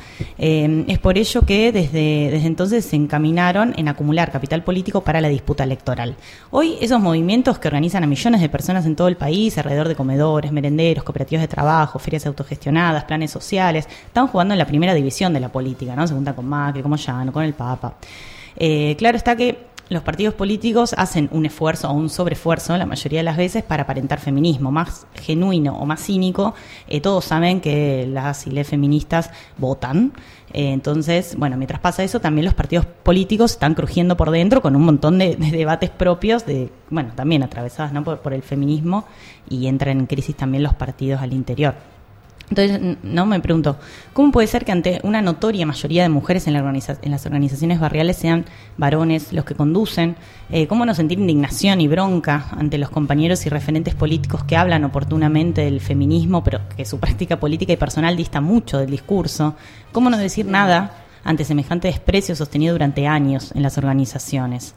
Es por ello que desde entonces se encaminaron en acumular capital político para la disputa electoral. Hoy esos movimientos que organizan a millones de personas en todo el país, alrededor de comedores, merenderos, cooperativas de trabajo, ferias autogestionadas, planes sociales, están jugando en la primera división de la política, ¿no? Se juntan con Macri, con Moyano, con el Papa. Claro está que los partidos políticos hacen un esfuerzo o un sobreesfuerzo, la mayoría de las veces, para aparentar feminismo. Más genuino o más cínico, todos saben que las y les feministas votan. Entonces, mientras pasa eso, también los partidos políticos están crujiendo por dentro con un montón de debates propios, también atravesados, ¿no? por el feminismo, y entran en crisis también los partidos al interior. Entonces, me pregunto, ¿cómo puede ser que ante una notoria mayoría de mujeres en las organizaciones barriales sean varones los que conducen? ¿Cómo no sentir indignación y bronca ante los compañeros y referentes políticos que hablan oportunamente del feminismo, pero que su práctica política y personal dista mucho del discurso? ¿Cómo no decir nada ante semejante desprecio sostenido durante años en las organizaciones?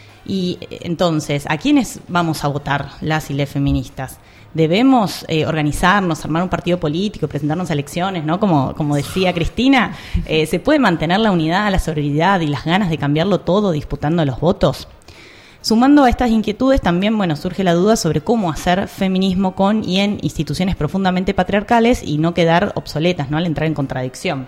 Y entonces, ¿a quiénes vamos a votar las y les feministas? Debemos organizarnos, armar un partido político, presentarnos a elecciones, ¿no? Como decía Cristina, ¿se puede mantener la unidad, la solidaridad y las ganas de cambiarlo todo disputando los votos? Sumando a estas inquietudes también, surge la duda sobre cómo hacer feminismo con y en instituciones profundamente patriarcales y no quedar obsoletas, ¿no? Al entrar en contradicción.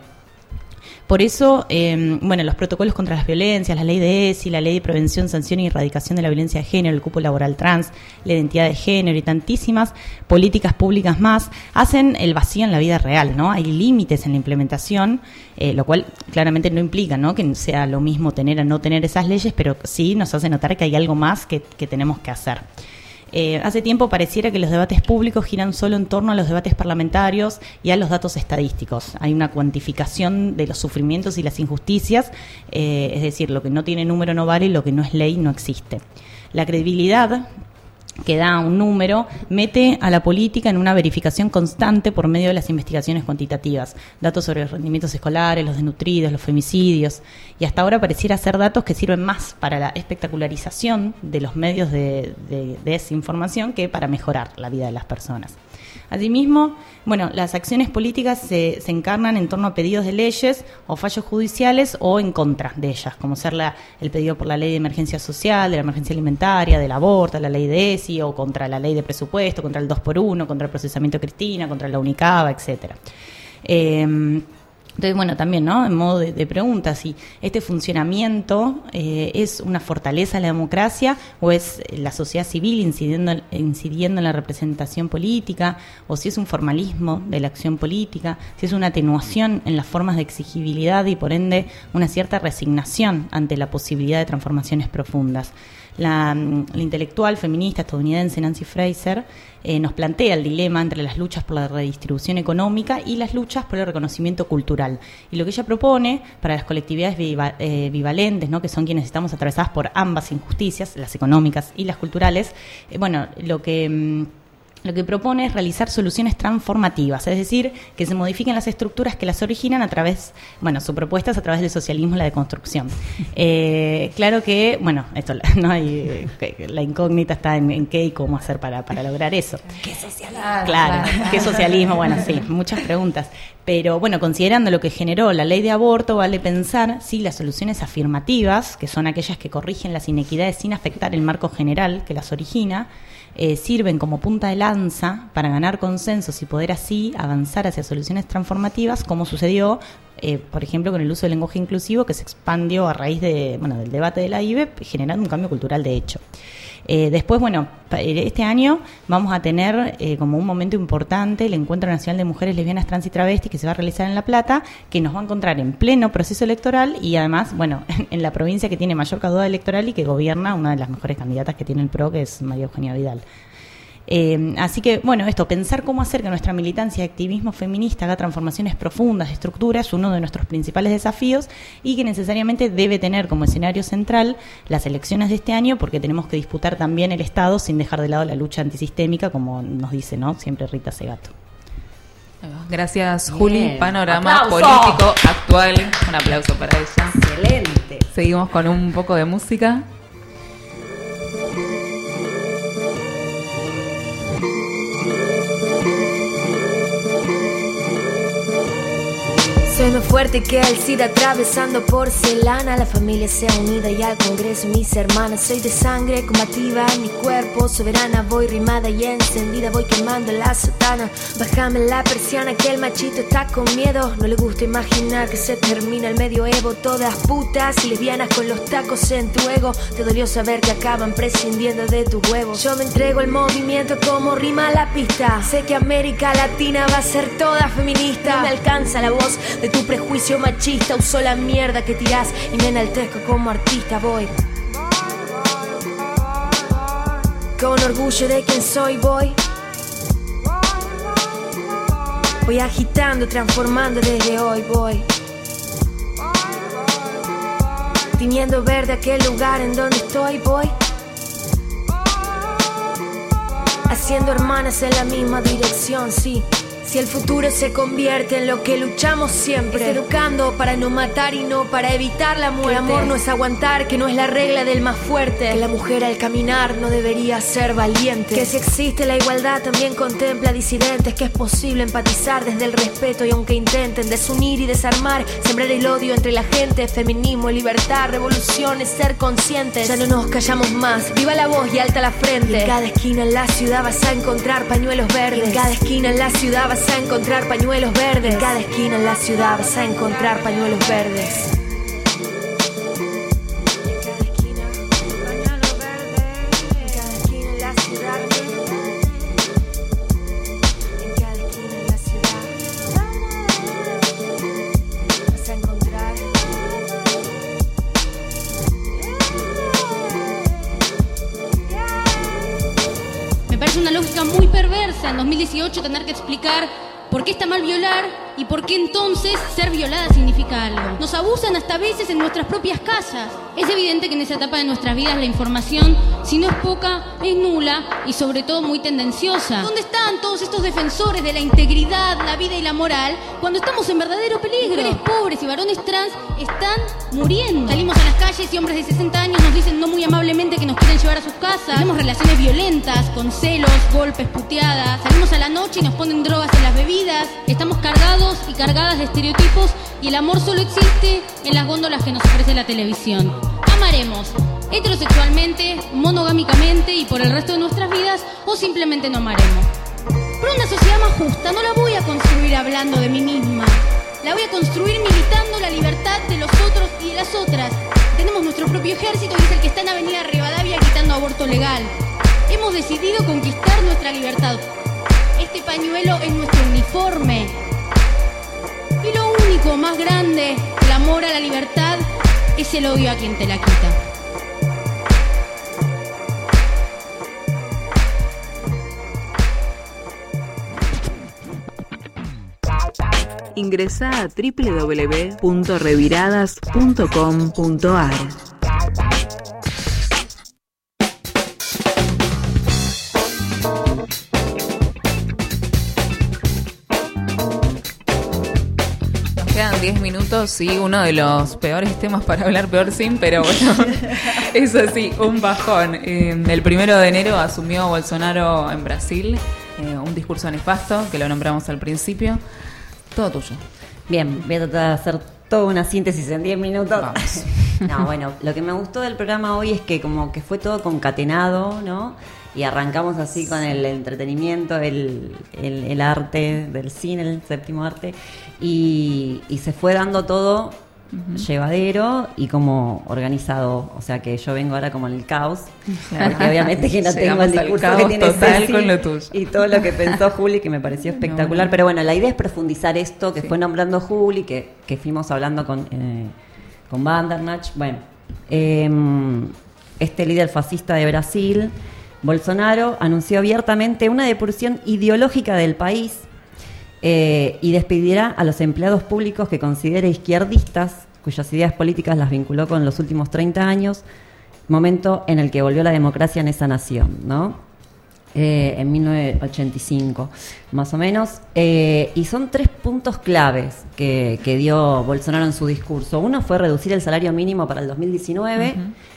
Por eso, los protocolos contra las violencias, la ley de ESI, la ley de prevención, sanción y erradicación de la violencia de género, el cupo laboral trans, la identidad de género y tantísimas políticas públicas más, hacen el vacío en la vida real, ¿no? Hay límites en la implementación, lo cual claramente no implica, ¿no? Que sea lo mismo tener o no tener esas leyes, pero sí nos hace notar que hay algo más que tenemos que hacer. Hace tiempo pareciera que los debates públicos giran solo en torno a los debates parlamentarios y a los datos estadísticos. Hay una cuantificación de los sufrimientos y las injusticias, es decir, lo que no tiene número no vale y lo que no es ley no existe. La credibilidad que da un número, mete a la política en una verificación constante por medio de las investigaciones cuantitativas, datos sobre los rendimientos escolares, los desnutridos, los femicidios, y hasta ahora pareciera ser datos que sirven más para la espectacularización de los medios de desinformación que para mejorar la vida de las personas. Asimismo, bueno, las acciones políticas se encarnan en torno a pedidos de leyes o fallos judiciales o en contra de ellas, como ser el pedido por la ley de emergencia social, de la emergencia alimentaria, del aborto, la ley de ESI, o contra la ley de presupuesto, contra el 2x1, contra el procesamiento Cristina, contra la UNICABA, etcétera. Entonces, bueno, también, ¿no? En modo de pregunta, si este funcionamiento es una fortaleza de la democracia o es la sociedad civil incidiendo en la representación política, o si es un formalismo de la acción política, si es una atenuación en las formas de exigibilidad y, por ende, una cierta resignación ante la posibilidad de transformaciones profundas. La intelectual feminista estadounidense Nancy Fraser nos plantea el dilema entre las luchas por la redistribución económica y las luchas por el reconocimiento cultural. Y lo que ella propone para las colectividades bivalentes, ¿no?, que son quienes estamos atravesadas por ambas injusticias, las económicas y las culturales, lo que propone es realizar soluciones transformativas, es decir, que se modifiquen las estructuras que las originan a través, su propuesta es a través del socialismo y la deconstrucción. Claro que, esto no hay, la incógnita está en qué y cómo hacer para lograr eso. ¿Qué socialismo? Claro, ¿qué socialismo? Sí, muchas preguntas. Pero considerando lo que generó la ley de aborto, vale pensar si las soluciones afirmativas, que son aquellas que corrigen las inequidades sin afectar el marco general que las origina, sirven como punta de lanza para ganar consensos y poder así avanzar hacia soluciones transformativas, como sucedió, por ejemplo, con el uso del lenguaje inclusivo, que se expandió a raíz del debate de la IBEP, generando un cambio cultural de hecho. Después, este año vamos a tener como un momento importante el Encuentro Nacional de Mujeres Lesbianas, Trans y Travestis, que se va a realizar en La Plata, que nos va a encontrar en pleno proceso electoral y además, en la provincia que tiene mayor caudal electoral y que gobierna una de las mejores candidatas que tiene el PRO, que es María Eugenia Vidal. Así que, pensar cómo hacer que nuestra militancia y activismo feminista haga transformaciones profundas de estructura es uno de nuestros principales desafíos y que necesariamente debe tener como escenario central las elecciones de este año, porque tenemos que disputar también el Estado sin dejar de lado la lucha antisistémica, como nos dice, ¿no?, siempre Rita Segato. Gracias, Juli. Panorama político actual. Un aplauso para ella. Excelente. Seguimos con un poco de música. Sueno fuerte que el SIDA atravesando porcelana. La familia sea unida y al Congreso mis hermanas. Soy de sangre combativa en mi cuerpo soberana. Voy rimada y encendida, voy quemando la sotana. Bájame la persiana que el machito está con miedo. No le gusta imaginar que se termina el medioevo. Todas putas y lesbianas con los tacos en tu ego. Te dolió saber que acaban prescindiendo de tus huevos. Yo me entrego al movimiento como rima la pista. Sé que América Latina va a ser toda feminista. No me alcanza la voz de tu prejuicio machista. Uso la mierda que tirás y me enaltezco como artista. Voy con orgullo de quien soy, voy agitando, transformando desde hoy. Voy tiñendo verde aquel lugar en donde estoy. Voy haciendo hermanas en la misma dirección, sí. Si el futuro se convierte en lo que luchamos siempre, es educando para no matar y no para evitar la muerte. Que el amor no es aguantar, que no es la regla del más fuerte. Que la mujer al caminar no debería ser valiente. Que si existe la igualdad también contempla disidentes. Que es posible empatizar desde el respeto y aunque intenten desunir y desarmar, sembrar el odio entre la gente. Feminismo, libertad, revolución es ser conscientes. Ya no nos callamos más, viva la voz y alta la frente. Y en cada esquina en la ciudad vas a encontrar pañuelos verdes. Y en cada esquina en la ciudad vas a encontrar pañuelos verdes. En cada esquina en la ciudad vas a encontrar pañuelos verdes. Me parece una lógica muy perversa en 2018 tener que explicar por qué está mal violar ¿Y por qué entonces ser violada significa algo? Nos abusan hasta a veces en nuestras propias casas. Es evidente que en esa etapa de nuestras vidas la información, si no es poca, es nula y sobre todo muy tendenciosa. ¿Dónde están todos estos defensores de la integridad, la vida y la moral cuando estamos en verdadero peligro? Mujeres pobres y varones trans están muriendo. Salimos a las calles y hombres de 60 años nos dicen no muy amablemente que nos quieren llevar a sus casas. Tenemos relaciones violentas, con celos, golpes, puteadas. Salimos a la noche y nos ponen drogas en las bebidas. Estamos cargados y cargadas de estereotipos y el amor solo existe en las góndolas que nos ofrece la televisión. Amaremos heterosexualmente, monogámicamente y por el resto de nuestras vidas, o simplemente no amaremos. Pero una sociedad más justa no la voy a construir hablando de mí misma. La voy a construir militando la libertad de los otros y de las otras. Tenemos nuestro propio ejército y es el que está en Avenida Rivadavia gritando aborto legal. Hemos decidido conquistar nuestra libertad. Este pañuelo es nuestro uniforme. Y lo único más grande, el amor a la libertad, es el odio a quien te la quita. Ingresá a www.reviradas.com.ar. Quedan 10 minutos y uno de los peores temas para hablar, peor sin, pero bueno, eso sí, un bajón. El 1 de enero asumió Bolsonaro en Brasil, un discurso nefasto, que lo nombramos al principio. Todo tuyo. Bien, voy a tratar de hacer toda una síntesis en 10 minutos. Vamos. No, bueno, lo que me gustó del programa hoy es que como que fue todo concatenado, ¿no? Y arrancamos así con el entretenimiento, el arte del cine, el séptimo arte, y se fue dando todo llevadero y como organizado. O sea que yo vengo ahora como en el caos, porque obviamente que no tengo el discurso que tiene Ceci con lo tuyo y todo lo que pensó Juli, que me pareció espectacular. Pero bueno, la idea es profundizar esto que fue nombrando Juli, que fuimos hablando con Vandernach. Bueno, este líder fascista de Brasil, Bolsonaro, anunció abiertamente una depuración ideológica del país y despedirá a los empleados públicos que considere izquierdistas, cuyas ideas políticas las vinculó con los últimos 30 años, momento en el que volvió la democracia en esa nación, ¿no? En 1985, más o menos. Y son 3 puntos claves que dio Bolsonaro en su discurso. Uno fue reducir el salario mínimo para el 2019.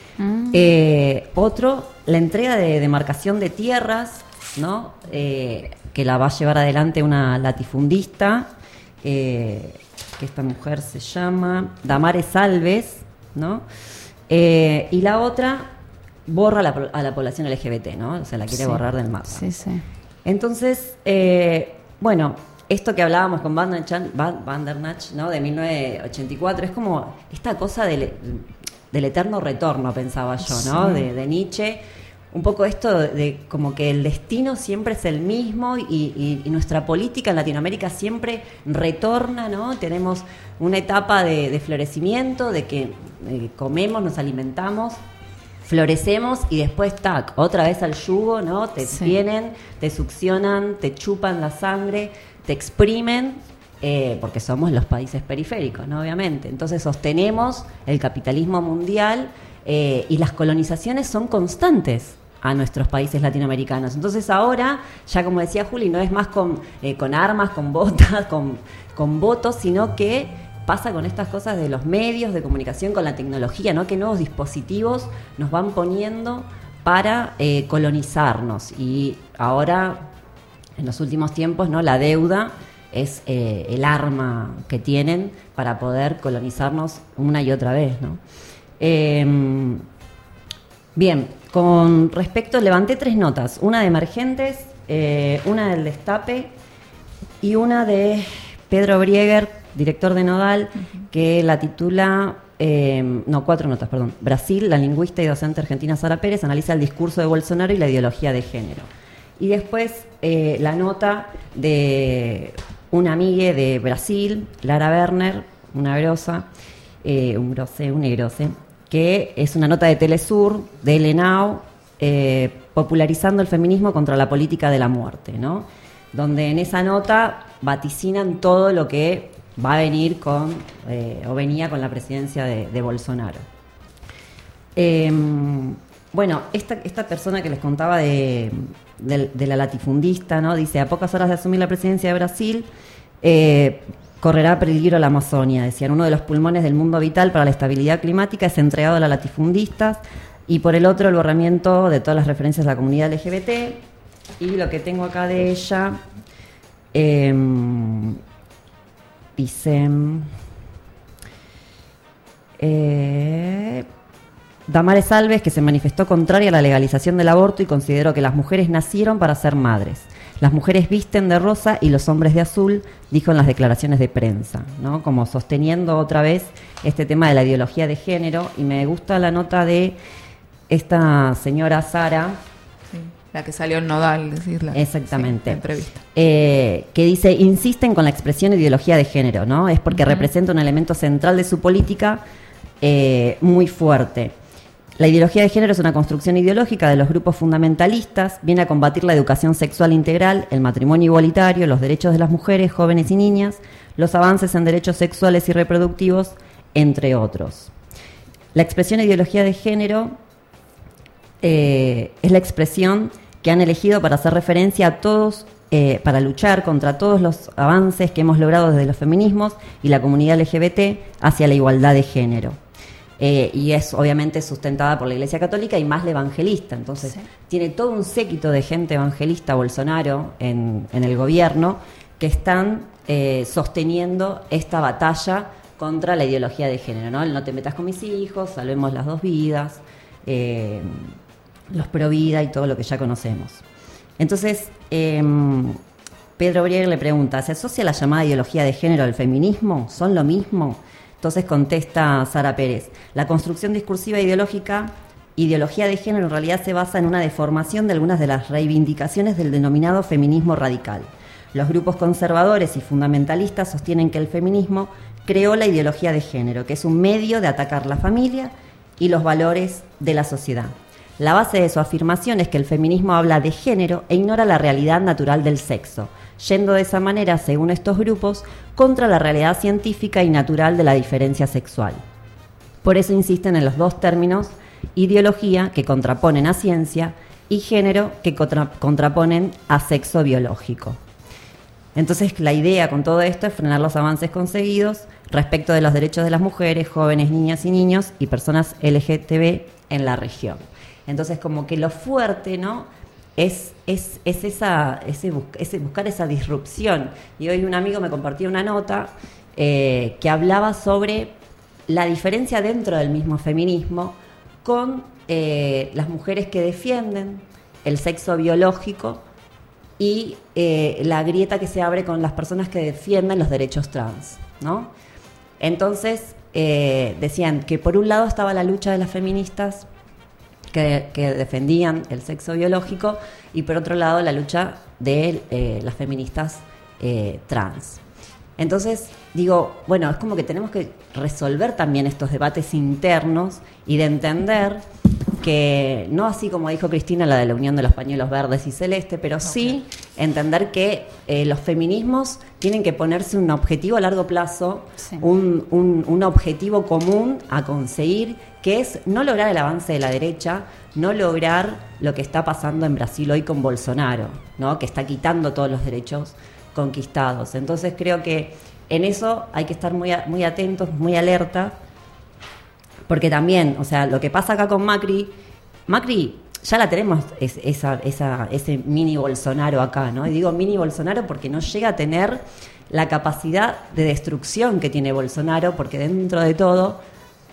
Otro, la entrega de demarcación de tierras, ¿no? Que la va a llevar adelante una latifundista, que esta mujer se llama Damares Alves, ¿no? Y la otra borra a la población LGBT, ¿no? O sea, la quiere borrar del mapa. Sí, sí. Entonces, bueno, esto que hablábamos con Vandernach, ¿no? De 1984, es como esta cosa del eterno retorno, pensaba yo, ¿no? Sí. De Nietzsche. Un poco esto de como que el destino siempre es el mismo y nuestra política en Latinoamérica siempre retorna, ¿no? Tenemos una etapa de florecimiento, de que comemos, nos alimentamos, florecemos y después, tac, otra vez al yugo, ¿no? Te vienen, te succionan, te chupan la sangre, te exprimen, porque somos los países periféricos, ¿no? Obviamente. Entonces sostenemos el capitalismo mundial y las colonizaciones son constantes a nuestros países latinoamericanos. Entonces ahora, ya como decía Juli, no es más con armas, con botas, con votos, sino que pasa con estas cosas de los medios de comunicación, con la tecnología, ¿no? Que nuevos dispositivos nos van poniendo para colonizarnos. Y ahora, en los últimos tiempos, ¿no? La deuda es el arma que tienen para poder colonizarnos una y otra vez, ¿no? Bien, con respecto, levanté 3 notas, una de Emergentes, una del Destape y una de Pedro Brieger, director de Nodal, que la titula, 4 notas, perdón. Brasil, la lingüista y docente argentina Sara Pérez analiza el discurso de Bolsonaro y la ideología de género. Y después la nota de una amiga de Brasil, Lara Werner, una grosa, un grose, que es una nota de Telesur, de Elenau, popularizando el feminismo contra la política de la muerte, ¿no? donde en esa nota vaticinan todo lo que va a venir con, o venía con la presidencia de Bolsonaro. Bueno, esta persona que les contaba de la latifundista, ¿no? Dice, a pocas horas de asumir la presidencia de Brasil, correrá peligro la Amazonia. Decían, uno de los pulmones del mundo vital para la estabilidad climática es entregado a las latifundistas, y por el otro el borramiento de todas las referencias a la comunidad LGBT. Y lo que tengo acá de ella, dice... Damares Alves, que se manifestó contraria a la legalización del aborto y consideró que las mujeres nacieron para ser madres. Las mujeres visten de rosa y los hombres de azul, dijo en las declaraciones de prensa, ¿no? Como sosteniendo otra vez este tema de la ideología de género. Y me gusta la nota de esta señora Sara. Sí, la que salió en Nodal, decirla. Exactamente. Sí, entrevista. Que dice, insisten con la expresión ideología de género, ¿no? Es porque representa un elemento central de su política muy fuerte. La ideología de género es una construcción ideológica de los grupos fundamentalistas, viene a combatir la educación sexual integral, el matrimonio igualitario, los derechos de las mujeres, jóvenes y niñas, los avances en derechos sexuales y reproductivos, entre otros. La expresión ideología de género es la expresión que han elegido para hacer referencia a todos, para luchar contra todos los avances que hemos logrado desde los feminismos y la comunidad LGBT hacia la igualdad de género. Y es obviamente sustentada por la Iglesia Católica y más la evangelista. Entonces, tiene todo un séquito de gente evangelista, Bolsonaro, en el gobierno, que están sosteniendo esta batalla contra la ideología de género, ¿no? El no te metas con mis hijos, salvemos las dos vidas, los pro vida y todo lo que ya conocemos. Entonces, Pedro Brieg le pregunta, ¿se asocia la llamada ideología de género al feminismo? ¿Son lo mismo? Entonces contesta Sara Pérez, la construcción discursiva ideológica, ideología de género, en realidad se basa en una deformación de algunas de las reivindicaciones del denominado feminismo radical. Los grupos conservadores y fundamentalistas sostienen que el feminismo creó la ideología de género, que es un medio de atacar la familia y los valores de la sociedad. La base de su afirmación es que el feminismo habla de género e ignora la realidad natural del sexo, yendo de esa manera, según estos grupos, contra la realidad científica y natural de la diferencia sexual. Por eso insisten en los dos términos, ideología, que contraponen a ciencia, y género, que contraponen a sexo biológico. Entonces, la idea con todo esto es frenar los avances conseguidos respecto de los derechos de las mujeres, jóvenes, niñas y niños y personas LGTB en la región. Entonces, como que lo fuerte, ¿no?, es buscar esa disrupción. Y hoy un amigo me compartió una nota que hablaba sobre la diferencia dentro del mismo feminismo con las mujeres que defienden el sexo biológico y la grieta que se abre con las personas que defienden los derechos trans, ¿no? Entonces, decían que por un lado estaba la lucha de las feministas que defendían el sexo biológico y por otro lado la lucha de las feministas trans. Entonces digo, bueno, es como que tenemos que resolver también estos debates internos y de entender que no así como dijo Cristina, la de la unión de los pañuelos verdes y celeste, pero sí entender que los feminismos tienen que ponerse un objetivo a largo plazo, un objetivo común a conseguir, que es no lograr el avance de la derecha, no lograr lo que está pasando en Brasil hoy con Bolsonaro, ¿no?, que está quitando todos los derechos conquistados. Entonces creo que en eso hay que estar muy atentos, muy alerta, porque también, o sea, lo que pasa acá con Macri ya la tenemos, ese mini Bolsonaro acá, ¿no? Y digo mini Bolsonaro porque no llega a tener la capacidad de destrucción que tiene Bolsonaro, porque dentro de todo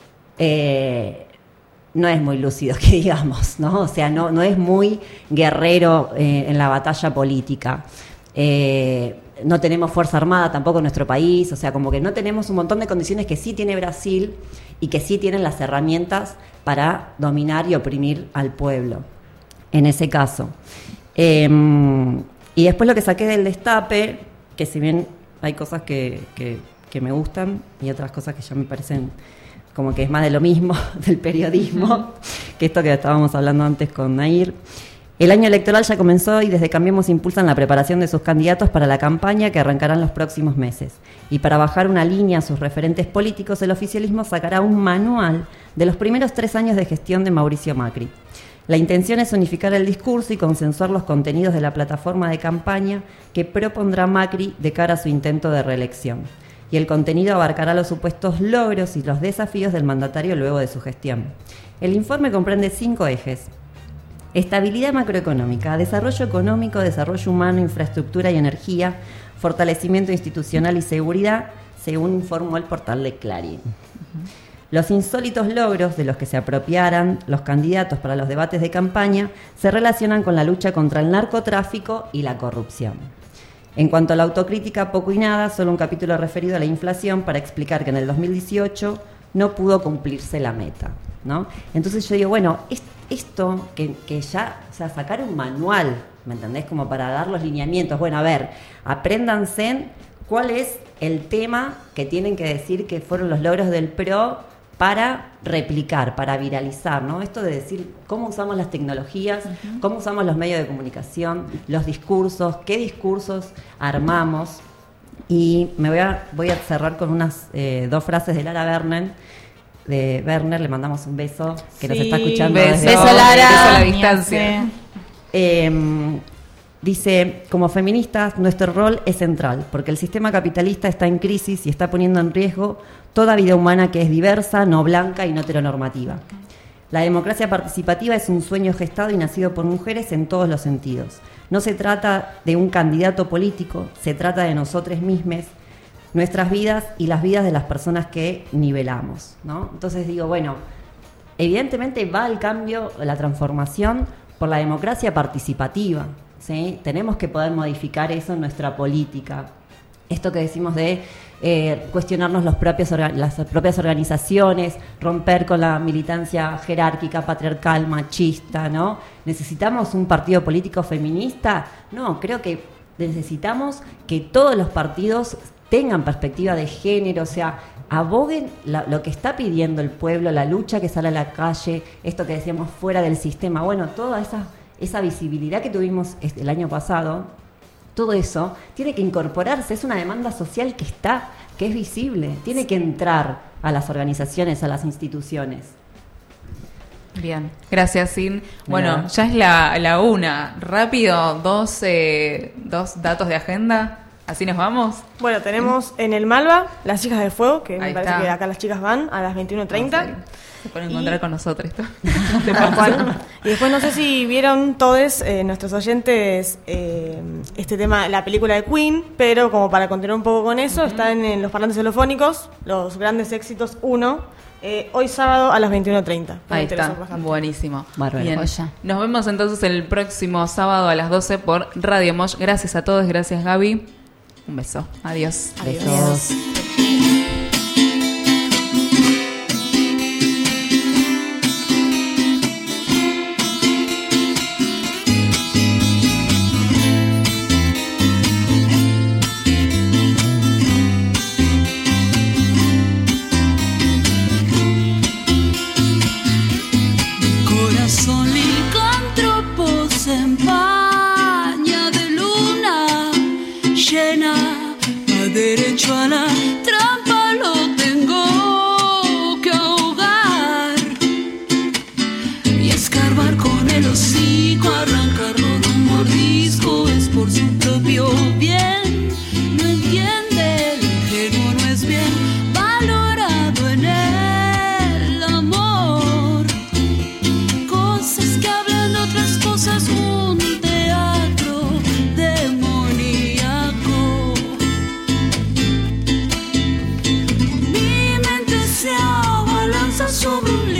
no es muy lúcido, que digamos, ¿no? O sea, no es muy guerrero en la batalla política. No tenemos fuerza armada tampoco en nuestro país, o sea, como que no tenemos un montón de condiciones que sí tiene Brasil y que sí tienen las herramientas para dominar y oprimir al pueblo, en ese caso. Y después lo que saqué del destape, que si bien hay cosas que me gustan y otras cosas que ya me parecen como que es más de lo mismo del periodismo, que esto que estábamos hablando antes con Nair, El año electoral ya comenzó y desde Cambiemos impulsan la preparación de sus candidatos para la campaña que arrancará en los próximos meses. Y para bajar una línea a sus referentes políticos, el oficialismo sacará un manual de los primeros 3 años de gestión de Mauricio Macri. La intención es unificar el discurso y consensuar los contenidos de la plataforma de campaña que propondrá Macri de cara a su intento de reelección. Y el contenido abarcará los supuestos logros y los desafíos del mandatario luego de su gestión. El informe comprende 5 ejes. Estabilidad macroeconómica, desarrollo económico, desarrollo humano, infraestructura y energía, fortalecimiento institucional y seguridad, según informó el portal de Clarín. Los insólitos logros de los que se apropiaran los candidatos para los debates de campaña se relacionan con la lucha contra el narcotráfico y la corrupción. En cuanto a la autocrítica, poco y nada, solo un capítulo referido a la inflación para explicar que en el 2018 no pudo cumplirse la meta, ¿no? Entonces yo digo, bueno, esto que ya, o sea, sacar un manual, ¿me entendés? Como para dar los lineamientos. Bueno, a ver, apréndanse cuál es el tema que tienen que decir que fueron los logros del PRO para replicar, para viralizar, ¿no? Esto de decir cómo usamos las tecnologías, cómo usamos los medios de comunicación, los discursos, qué discursos armamos. Y voy a cerrar con unas 2 frases de Lara Werner. De Werner, le mandamos un beso, que nos está escuchando. Beso Lara, a la distancia. Dice, como feministas, nuestro rol es central, porque el sistema capitalista está en crisis y está poniendo en riesgo toda vida humana que es diversa, no blanca y no heteronormativa. La democracia participativa es un sueño gestado y nacido por mujeres en todos los sentidos. No se trata de un candidato político, se trata de nosotros mismos, nuestras vidas y las vidas de las personas que nivelamos, ¿no? Entonces digo, bueno, evidentemente va el cambio, la transformación por la democracia participativa, ¿sí? Tenemos que poder modificar eso en nuestra política. Esto que decimos de cuestionarnos las propias organizaciones, romper con la militancia jerárquica, patriarcal, machista, ¿no? ¿Necesitamos un partido político feminista? No, creo que necesitamos que todos los partidos tengan perspectiva de género, o sea, aboguen lo que está pidiendo el pueblo, la lucha que sale a la calle, esto que decíamos fuera del sistema, bueno, toda esa visibilidad que tuvimos el año pasado, todo eso tiene que incorporarse, es una demanda social que es visible, tiene que entrar a las organizaciones, a las instituciones. Bien, gracias, Sin. Bueno, ya es la 1. Rápido, 2 datos de agenda. ¿Así nos vamos? Bueno, tenemos en el Malva Las Hijas de Fuego, que me parece que acá las chicas van a las 21:30. Se pueden encontrar con nosotros. Y después no sé si vieron todos nuestros oyentes este tema, la película de Queen, pero como para continuar un poco con eso, están en los parlantes holofónicos, los grandes éxitos 1, hoy sábado a las 21:30. Ahí está, buenísimo. Bien. Nos vemos entonces el próximo sábado a las 12 por Radio Mosh. Gracias a todos, gracias Gaby. Un beso. Adiós. Besos. Corazón licántropo se empaña de luna llena, va derecho a la trampa, lo tengo que ahogar y escarbar con el hocico, arrancarlo de un mordisco, es por su propio bien, no entiende, el ingenuo no es bien valorado en el amor, cosas que hablan de otras cosas, un teatro demoníaco. Mi mente se abalanza sobre un